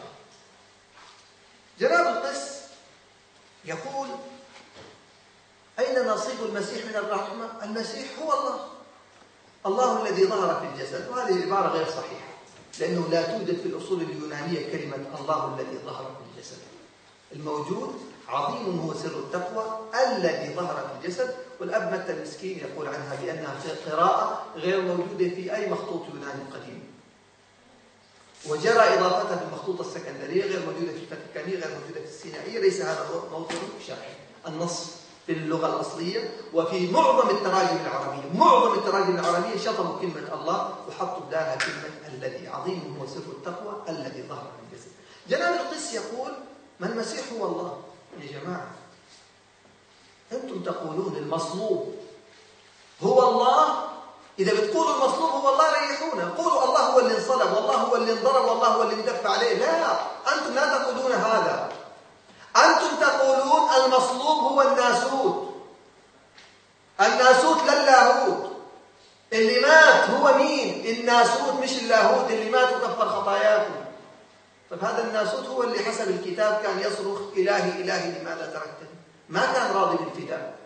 S2: جناب القس يقول أين نصيب المسيح من الرحمة؟ المسيح هو الله، الله الذي ظهر في الجسد. وهذه العبارة غير صحيحة، لأنه لا توجد في الأصول اليونانية كلمة الله الذي ظهر في الجسد. الموجود عظيم هو سر التقوى الذي ظهر في الجسد. والأب متى المسكين يقول عنها بأنها قراءة غير موجودة في أي مخطوط يوناني قديم، وجرى إضافتها في المخطوطة السكندرية، غير موجودة في الفاتيكانية، غير موجودة في السينائية. ليس هذا موضوع شرعي. النص في اللغة الأصلية وفي معظم التراجم العربية، معظم التراجم العربية شطبوا كلمة الله وحطوا بدالها كلمة الذي، عظيم هو سر التقوى الذي ظهر في الجسد. جناب القس يقول ما المسيح هو الله. يا جماعة أنتم تقولون المصلوب هو الله. إذا بتقولوا المصلوب هو الله ريحونا، قولوا الله هو اللي انصلب والله هو اللي انضرب والله هو اللي اندفع عليه. لا، أنتم لا تقولون هذا. أنتم تقولون المصلوب هو الناسوت. الناسوت لا اللاهوت. اللي مات هو مين؟ الناسوت مش اللاهوت. اللي مات وكفر خطاياكم. طيب هذا الناسوت هو اللي حسب الكتاب كان يصرخ إلهي إلهي لماذا تركتني؟ ما كان راضي بالفداء.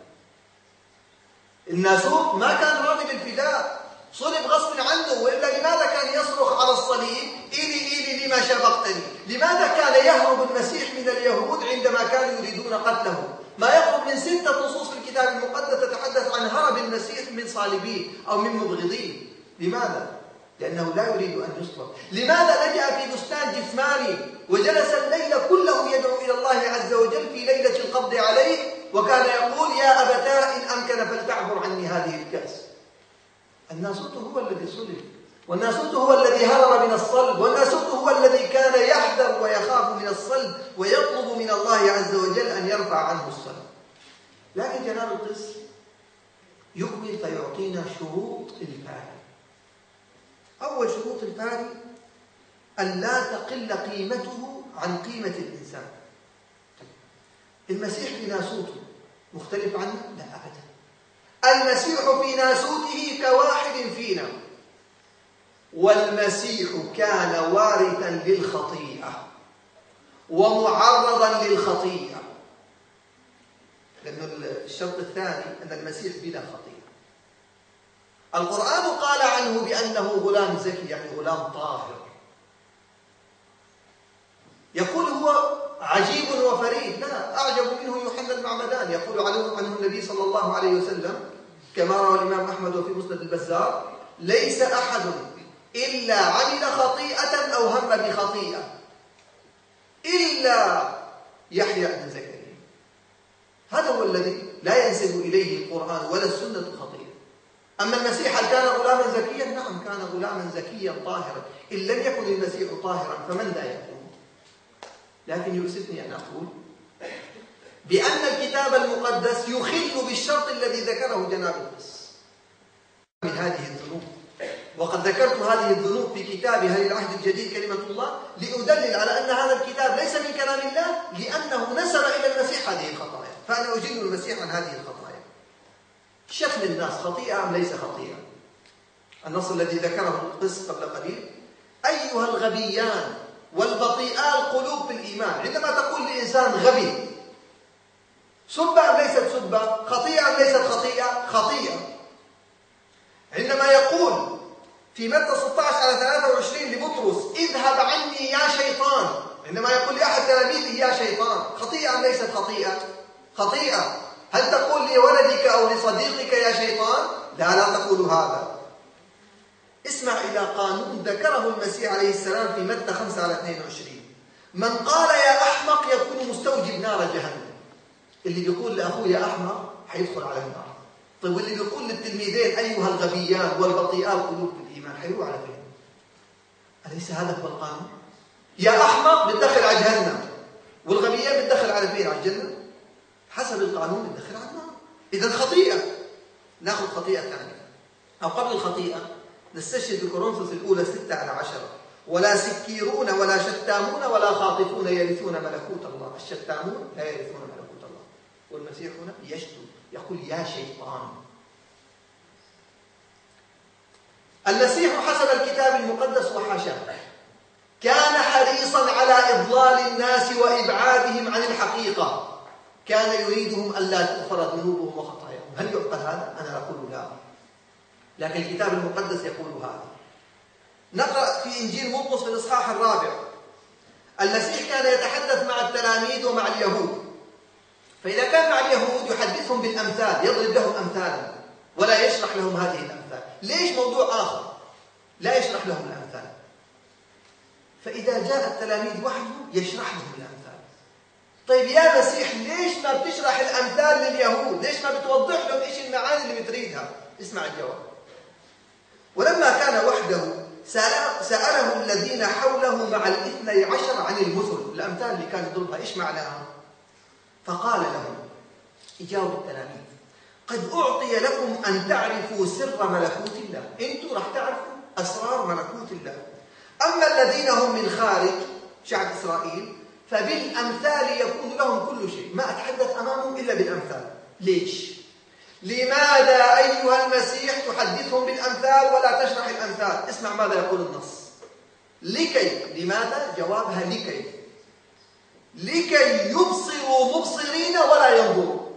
S2: الناسوت ما كان راضي بالفداء، صلب غصب عنه. وإلا لماذا كان يصرخ على الصليب إيلي إيلي لما شبقتني؟ لماذا كان يهرب المسيح من اليهود عندما كانوا يريدون قتله؟ ما يقرب من 6 نصوص في الكتاب المقدس تتحدث عن هرب المسيح من صالبيه أو من مبغضيه. لماذا؟ لأنه لا يريد أن يصلب. لماذا لجأ في بستان جثماني وجلس الليل كله يدعو إلى الله عز وجل في ليلة القبض عليه، وكان يقول يا أبتاه إن أمكن فلتعبر عني هذه الكأس؟ الناسوت هو الذي صلب، والناسوت هو الذي هرب من الصلب، والناسوت هو الذي كان يحذر ويخاف من الصلب ويطلب من الله عز وجل أن يرفع عنه الصلب. لكن جناب القس يكمل فيعطينا شروط الفاعل. أول شروط الفاعل أن لا تقل قيمته عن قيمة الإنسان. المسيح في ناسوته مختلف عنه؟ لا أبدا. المسيح في ناسوته كواحد فينا، والمسيح كان وارثا للخطيئة ومعرضا للخطيئة. لأن الشرط الثاني أن المسيح بلا خطيئة. القرآن قال عنه بأنه غلام زكي، يعني غلام طاهر. يقول هو عجيب وفريد، لا، أعجب منه يوحنا المعمدان. يقول عنه النبي صلى الله عليه وسلم كما روى الإمام أحمد وفي مسند البزار: ليس أحد إلا عمل خطيئة أو هم بخطيئة إلا يحيى بن زكريا. هذا هو الذي لا ينسب إليه القرآن ولا السنة خطيئة. أما المسيح هل كان غلاما زكيا؟ نعم، كان غلاما زكيا طاهرا. إن لم يكن المسيح طاهرا فمن لا يكون؟ لكن يؤسفني أن أقول بأن الكتاب المقدس يخل بالشرط الذي ذكره جناب القس من هذه الذنوب. وقد ذكرت هذه الذنوب في كتاب هل العهد الجديد كلمة الله لأدلل على أن هذا الكتاب ليس من كلام الله، لأنه نسب إلى المسيح هذه الخطايا، فأنا أجل المسيح عن هذه الخطايا. شتم الناس خطيئة أم ليس خطيئة؟ النص الذي ذكره القس قبل قليل: أيها الغبيان والبطيئا القلوب بالإيمان. عندما تقول لإنسان غبي، سبة أم ليست سبة؟ خطيئة أم ليست خطيئة؟ خطيئة. عندما يقول في متى 16:23 لبطرس: اذهب عني يا شيطان، عندما يقول لأحد تلاميذه يا شيطان، خطيئة أم ليست خطيئة؟ خطيئة. هل تقول لولدك أو لصديقك يا شيطان؟ لا تقول هذا. اسمع إلى قانون ذكره المسيح عليه السلام في متى 5:22: من قال يا أحمق يكون مستوجب نار جهنم. اللي بيقول لأخوه يا أحمق حيدخل على النار. طيب واللي بيقول للتلميذين أيها الغبيان والبطيئا القلوب بالإيمان حيروح على فين؟ أليس هذا هو القانون؟ يا أحمق بتدخل على جهنم، والغبيان بتدخل على فين؟ على الجنة. حسب القانون بتدخل على النار. إذا خطيئة. نأخذ خطيئة ثانية أو قبل الخطيئة. نستشهد بكورنثوس الأولى 6:10: ولا سكيرون ولا شتامون ولا خاطفون يرثون ملكوت الله. الشتامون لا يرثون ملكوت الله. والمسيح هنا يشتم، يقول يا شيطان. المسيح حسب الكتاب المقدس وحاشاه كان حريصا على إضلال الناس وإبعادهم عن الحقيقة. كان يريدهم ألا تغفر ذنوبهم وخطاياهم. هل يعقل هذا؟ أنا أقول لا، لكن الكتاب المقدس يقول هذا. نقرأ في إنجيل مرقس في الإصحاح 4: المسيح كان يتحدث مع التلاميذ ومع اليهود، فإذا كان مع اليهود يحدثهم بالأمثال، يضرب لهم أمثالا ولا يشرح لهم هذه الأمثال. ليش موضوع آخر لا يشرح لهم الأمثال؟ فإذا جاء التلاميذ وحدهم يشرح لهم الأمثال. طيب يا مسيح ليش ما بتشرح الأمثال لليهود؟ ليش ما بتوضح لهم إيش المعاني اللي بتريدها؟ اسمع الجواب: ولما كان وحده سأله الذين حوله مع 12 عن المثل، الأمثال اللي كان يضربها إيش معناها؟ فقال لهم، يجاوب التلاميذ: قد أعطي لكم أن تعرفوا سر ملكوت الله. أنتم راح تعرفوا أسرار ملكوت الله. أما الذين هم من خارج شعب إسرائيل فبالأمثال يكون لهم كل شيء. ما أتحدث أمامهم إلا بالأمثال. ليش؟ لماذا أيها المسيح تحدثهم بالأمثال ولا تشرح الأمثال؟ اسمع ماذا يقول النص: لكي. لماذا؟ جوابها لكي يبصروا مبصرين ولا ينظروا،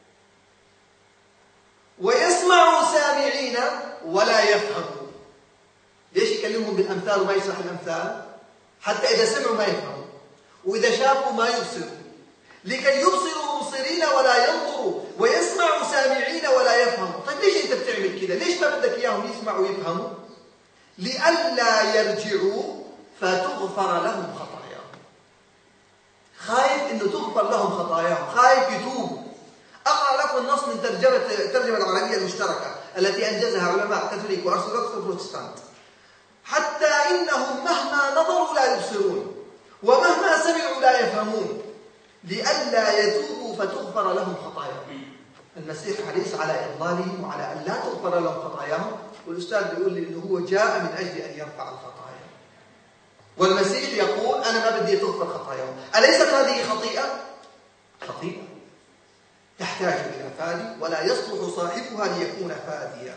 S2: ويسمعوا سامعين ولا يفهموا. ليش يكلمهم بالأمثال وما يشرح الأمثال؟ حتى إذا سمعوا ما يفهموا، وإذا شافوا ما يبصروا. لكي يبصروا مبصرين ولا ينظروا، ويسمعوا سامعين ولا يفهموا. طيب ليش أنت بتعمل كده؟ ليش ما بدك إياهم يسمعوا ويفهموا؟ لئلا يرجعوا فتغفر لهم خطاياهم. خايف إنه تغفر لهم خطاياهم، خايف يتوبوا. أقرأ لكم النص من الترجمة العربية المشتركة التي أنجزها علماء كاثوليك وأرثوذكس وبروتستانت: حتى إنهم مهما نظروا لا يبصرون، ومهما سمعوا لا يفهمون، لئلا يتوبوا فتغفر لهم خطاياهم. المسيح حريص على إضلالهم وعلى أن لا تغفر لهم خطاياهم، والأستاذ بيقول لي إنه هو جاء من أجل أن يرفع الخطايا. والمسيح يقول أنا ما بدي تغفر خطاياهم. أليست هذه خطيئة؟ خطيئة تحتاج إلى فادي، ولا يصلح صاحبها ليكون فاديا.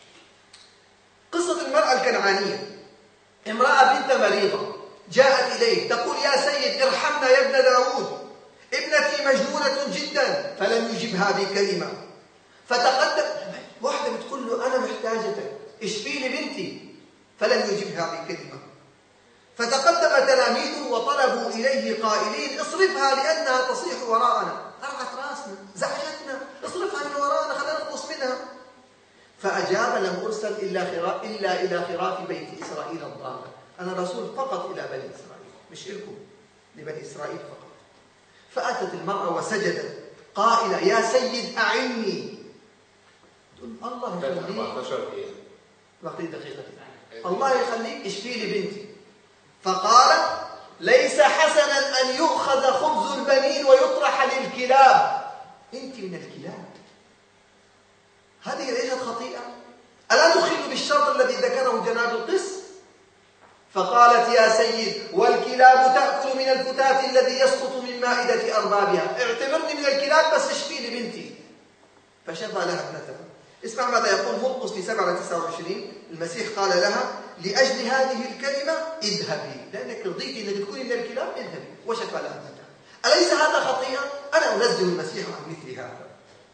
S2: قصة المرأة الكنعانية: امرأة بنت مريضة جاءت إليه تقول: يا سيد ارحمنا يا ابن داود، ابنتي مجنونة جدا. فلم يجبها بكلمة. فتقدم واحدة بتقول له: أنا محتاج حاجتك، اشفي لي بنتي. فلم يجبها بكلمة. فتقدم تلاميذه وطلبوا إليه قائلين: اصرفها لأنها تصيح وراءنا، طرحت راسنا، زعجتنا، اصرفها من وراءنا، خلينا نخلص منها. فأجاب: لم أرسل إلا إلى خراف بيت إسرائيل الضالة. أنا رسول فقط إلى بني إسرائيل، مش إلكم، لبني إسرائيل فقط. فأتت المرأة وسجدت قائلة: يا سيد أعني. الله يخليك،
S3: 14 دقيقة،
S2: باقي دقيقتين، الله يخليك اشفي لي بنتي. فقال: ليس حسنا أن يؤخذ خبز البنين ويطرح للكلاب. أنت من الكلاب، هذه ليست خطيئة؟ ألا نخل بالشرط الذي ذكره جناب القس؟ فقالت: يا سيد، والكلاب تأكل من الفتات الذي يسقط من مائدة أربابها، اعتبرني من الكلاب بس اشفي لي بنتي. فشفى لها ابنتها. اسمع ماذا يقول مرقس في 7:29. المسيح قال لها: لأجل هذه الكلمة اذهبي، لأنك رضيتي أنك تكوني من الكلاب، اذهبي. وشفى لها ابنتها. أليس هذا خطيئة؟ أنا أنزه المسيح عن مثل هذا.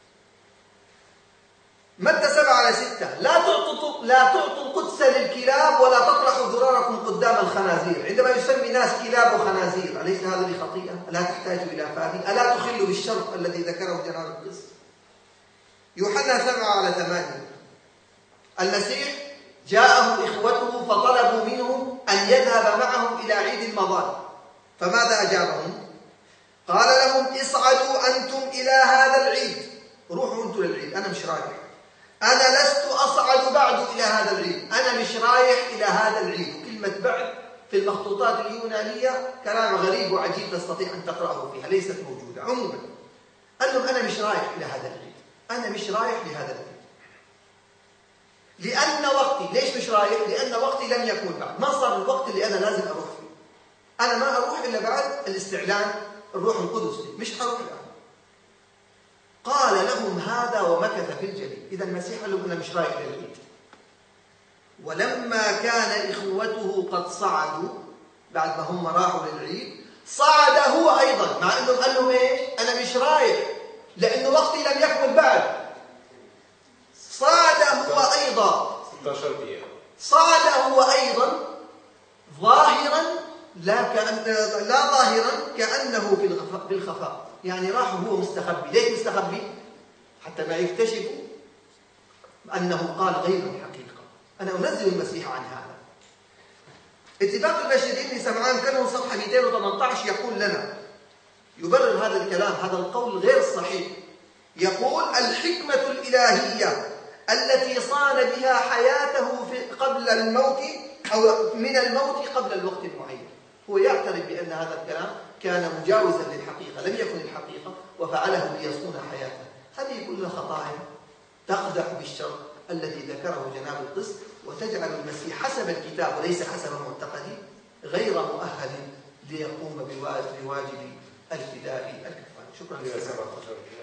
S2: متى 7:6: لا تعطوا القدس للكلاب ولا تطرحوا ذراركم قدام الخنازير. عندما يسمي ناس كلاب وخنازير، أليس هذه خطيئة؟ ألا تحتاج إلى فادي؟ ألا تخل بالشرط الذي ذكره جناب القس؟ يوحنا 7:8: المسيح جاءه إخوته فطلبوا منه أن يذهب معهم إلى عيد المظال، فماذا أجابهم؟ قال لهم: اصعدوا أنتم إلى هذا العيد، روحوا أنتم للعيد، أنا مش رايح، أنا لست أصعد بعد إلى هذا العيد، أنا مش رايح إلى هذا العيد. كلمة بعد في المخطوطات اليونانية كلام غريب وعجيب تستطيع أن تقرأه فيها، ليست موجودة. عموما قال لهم: أنا مش رايح إلى هذا العيد، أنا مش رايح لهذا العيد، لأن وقتي. ليش مش رايح؟ لأن وقتي لم يكن بعد، ما صار الوقت اللي أنا لازم أروح فيه. أنا ما أروح إلا بعد الاستعلان الروح القدس لي، مش حروح الآن. قال لهم هذا ومكث في الجليل. إذا المسيح قال لهم: أنا مش رايح للعيد. ولما كان إخوته قد صعدوا، بعد ما هم راحوا للعيد، صعد هو أيضا، مع أنه قال لهم إيش؟ أنا مش رايح لأنه وقتي لم يكمل بعد. صعد هو أيضا
S3: 16 دقيقة.
S2: صعد هو أيضا ظاهرا لا ظاهرا كأنه في الخفاء، يعني راح هو مستخبي. ليش مستخبي؟ حتى ما يكتشفوا أنه قال غير الحقيقة. أنا أنزل المسيح عن هذا. اتفاق البشريين لسمعان كانوا صفحة 218 يقول لنا، يبرر هذا الكلام، هذا القول غير صحيح. يقول: الحكمة الإلهية التي صان بها حياته قبل الموت أو من الموت قبل الوقت المعين. هو يعترف بأن هذا الكلام كان مجاوزا للحقيقة، لم يكن الحقيقة، وفعله ليصون حياته. هذه كلها خطايا تقدح بالشر الذي ذكره جناب القس، وتجعل المسيح حسب الكتاب وليس حسب معتقده غير مؤهل ليقوم بواجب الفداء الكفاري. شكرا لك.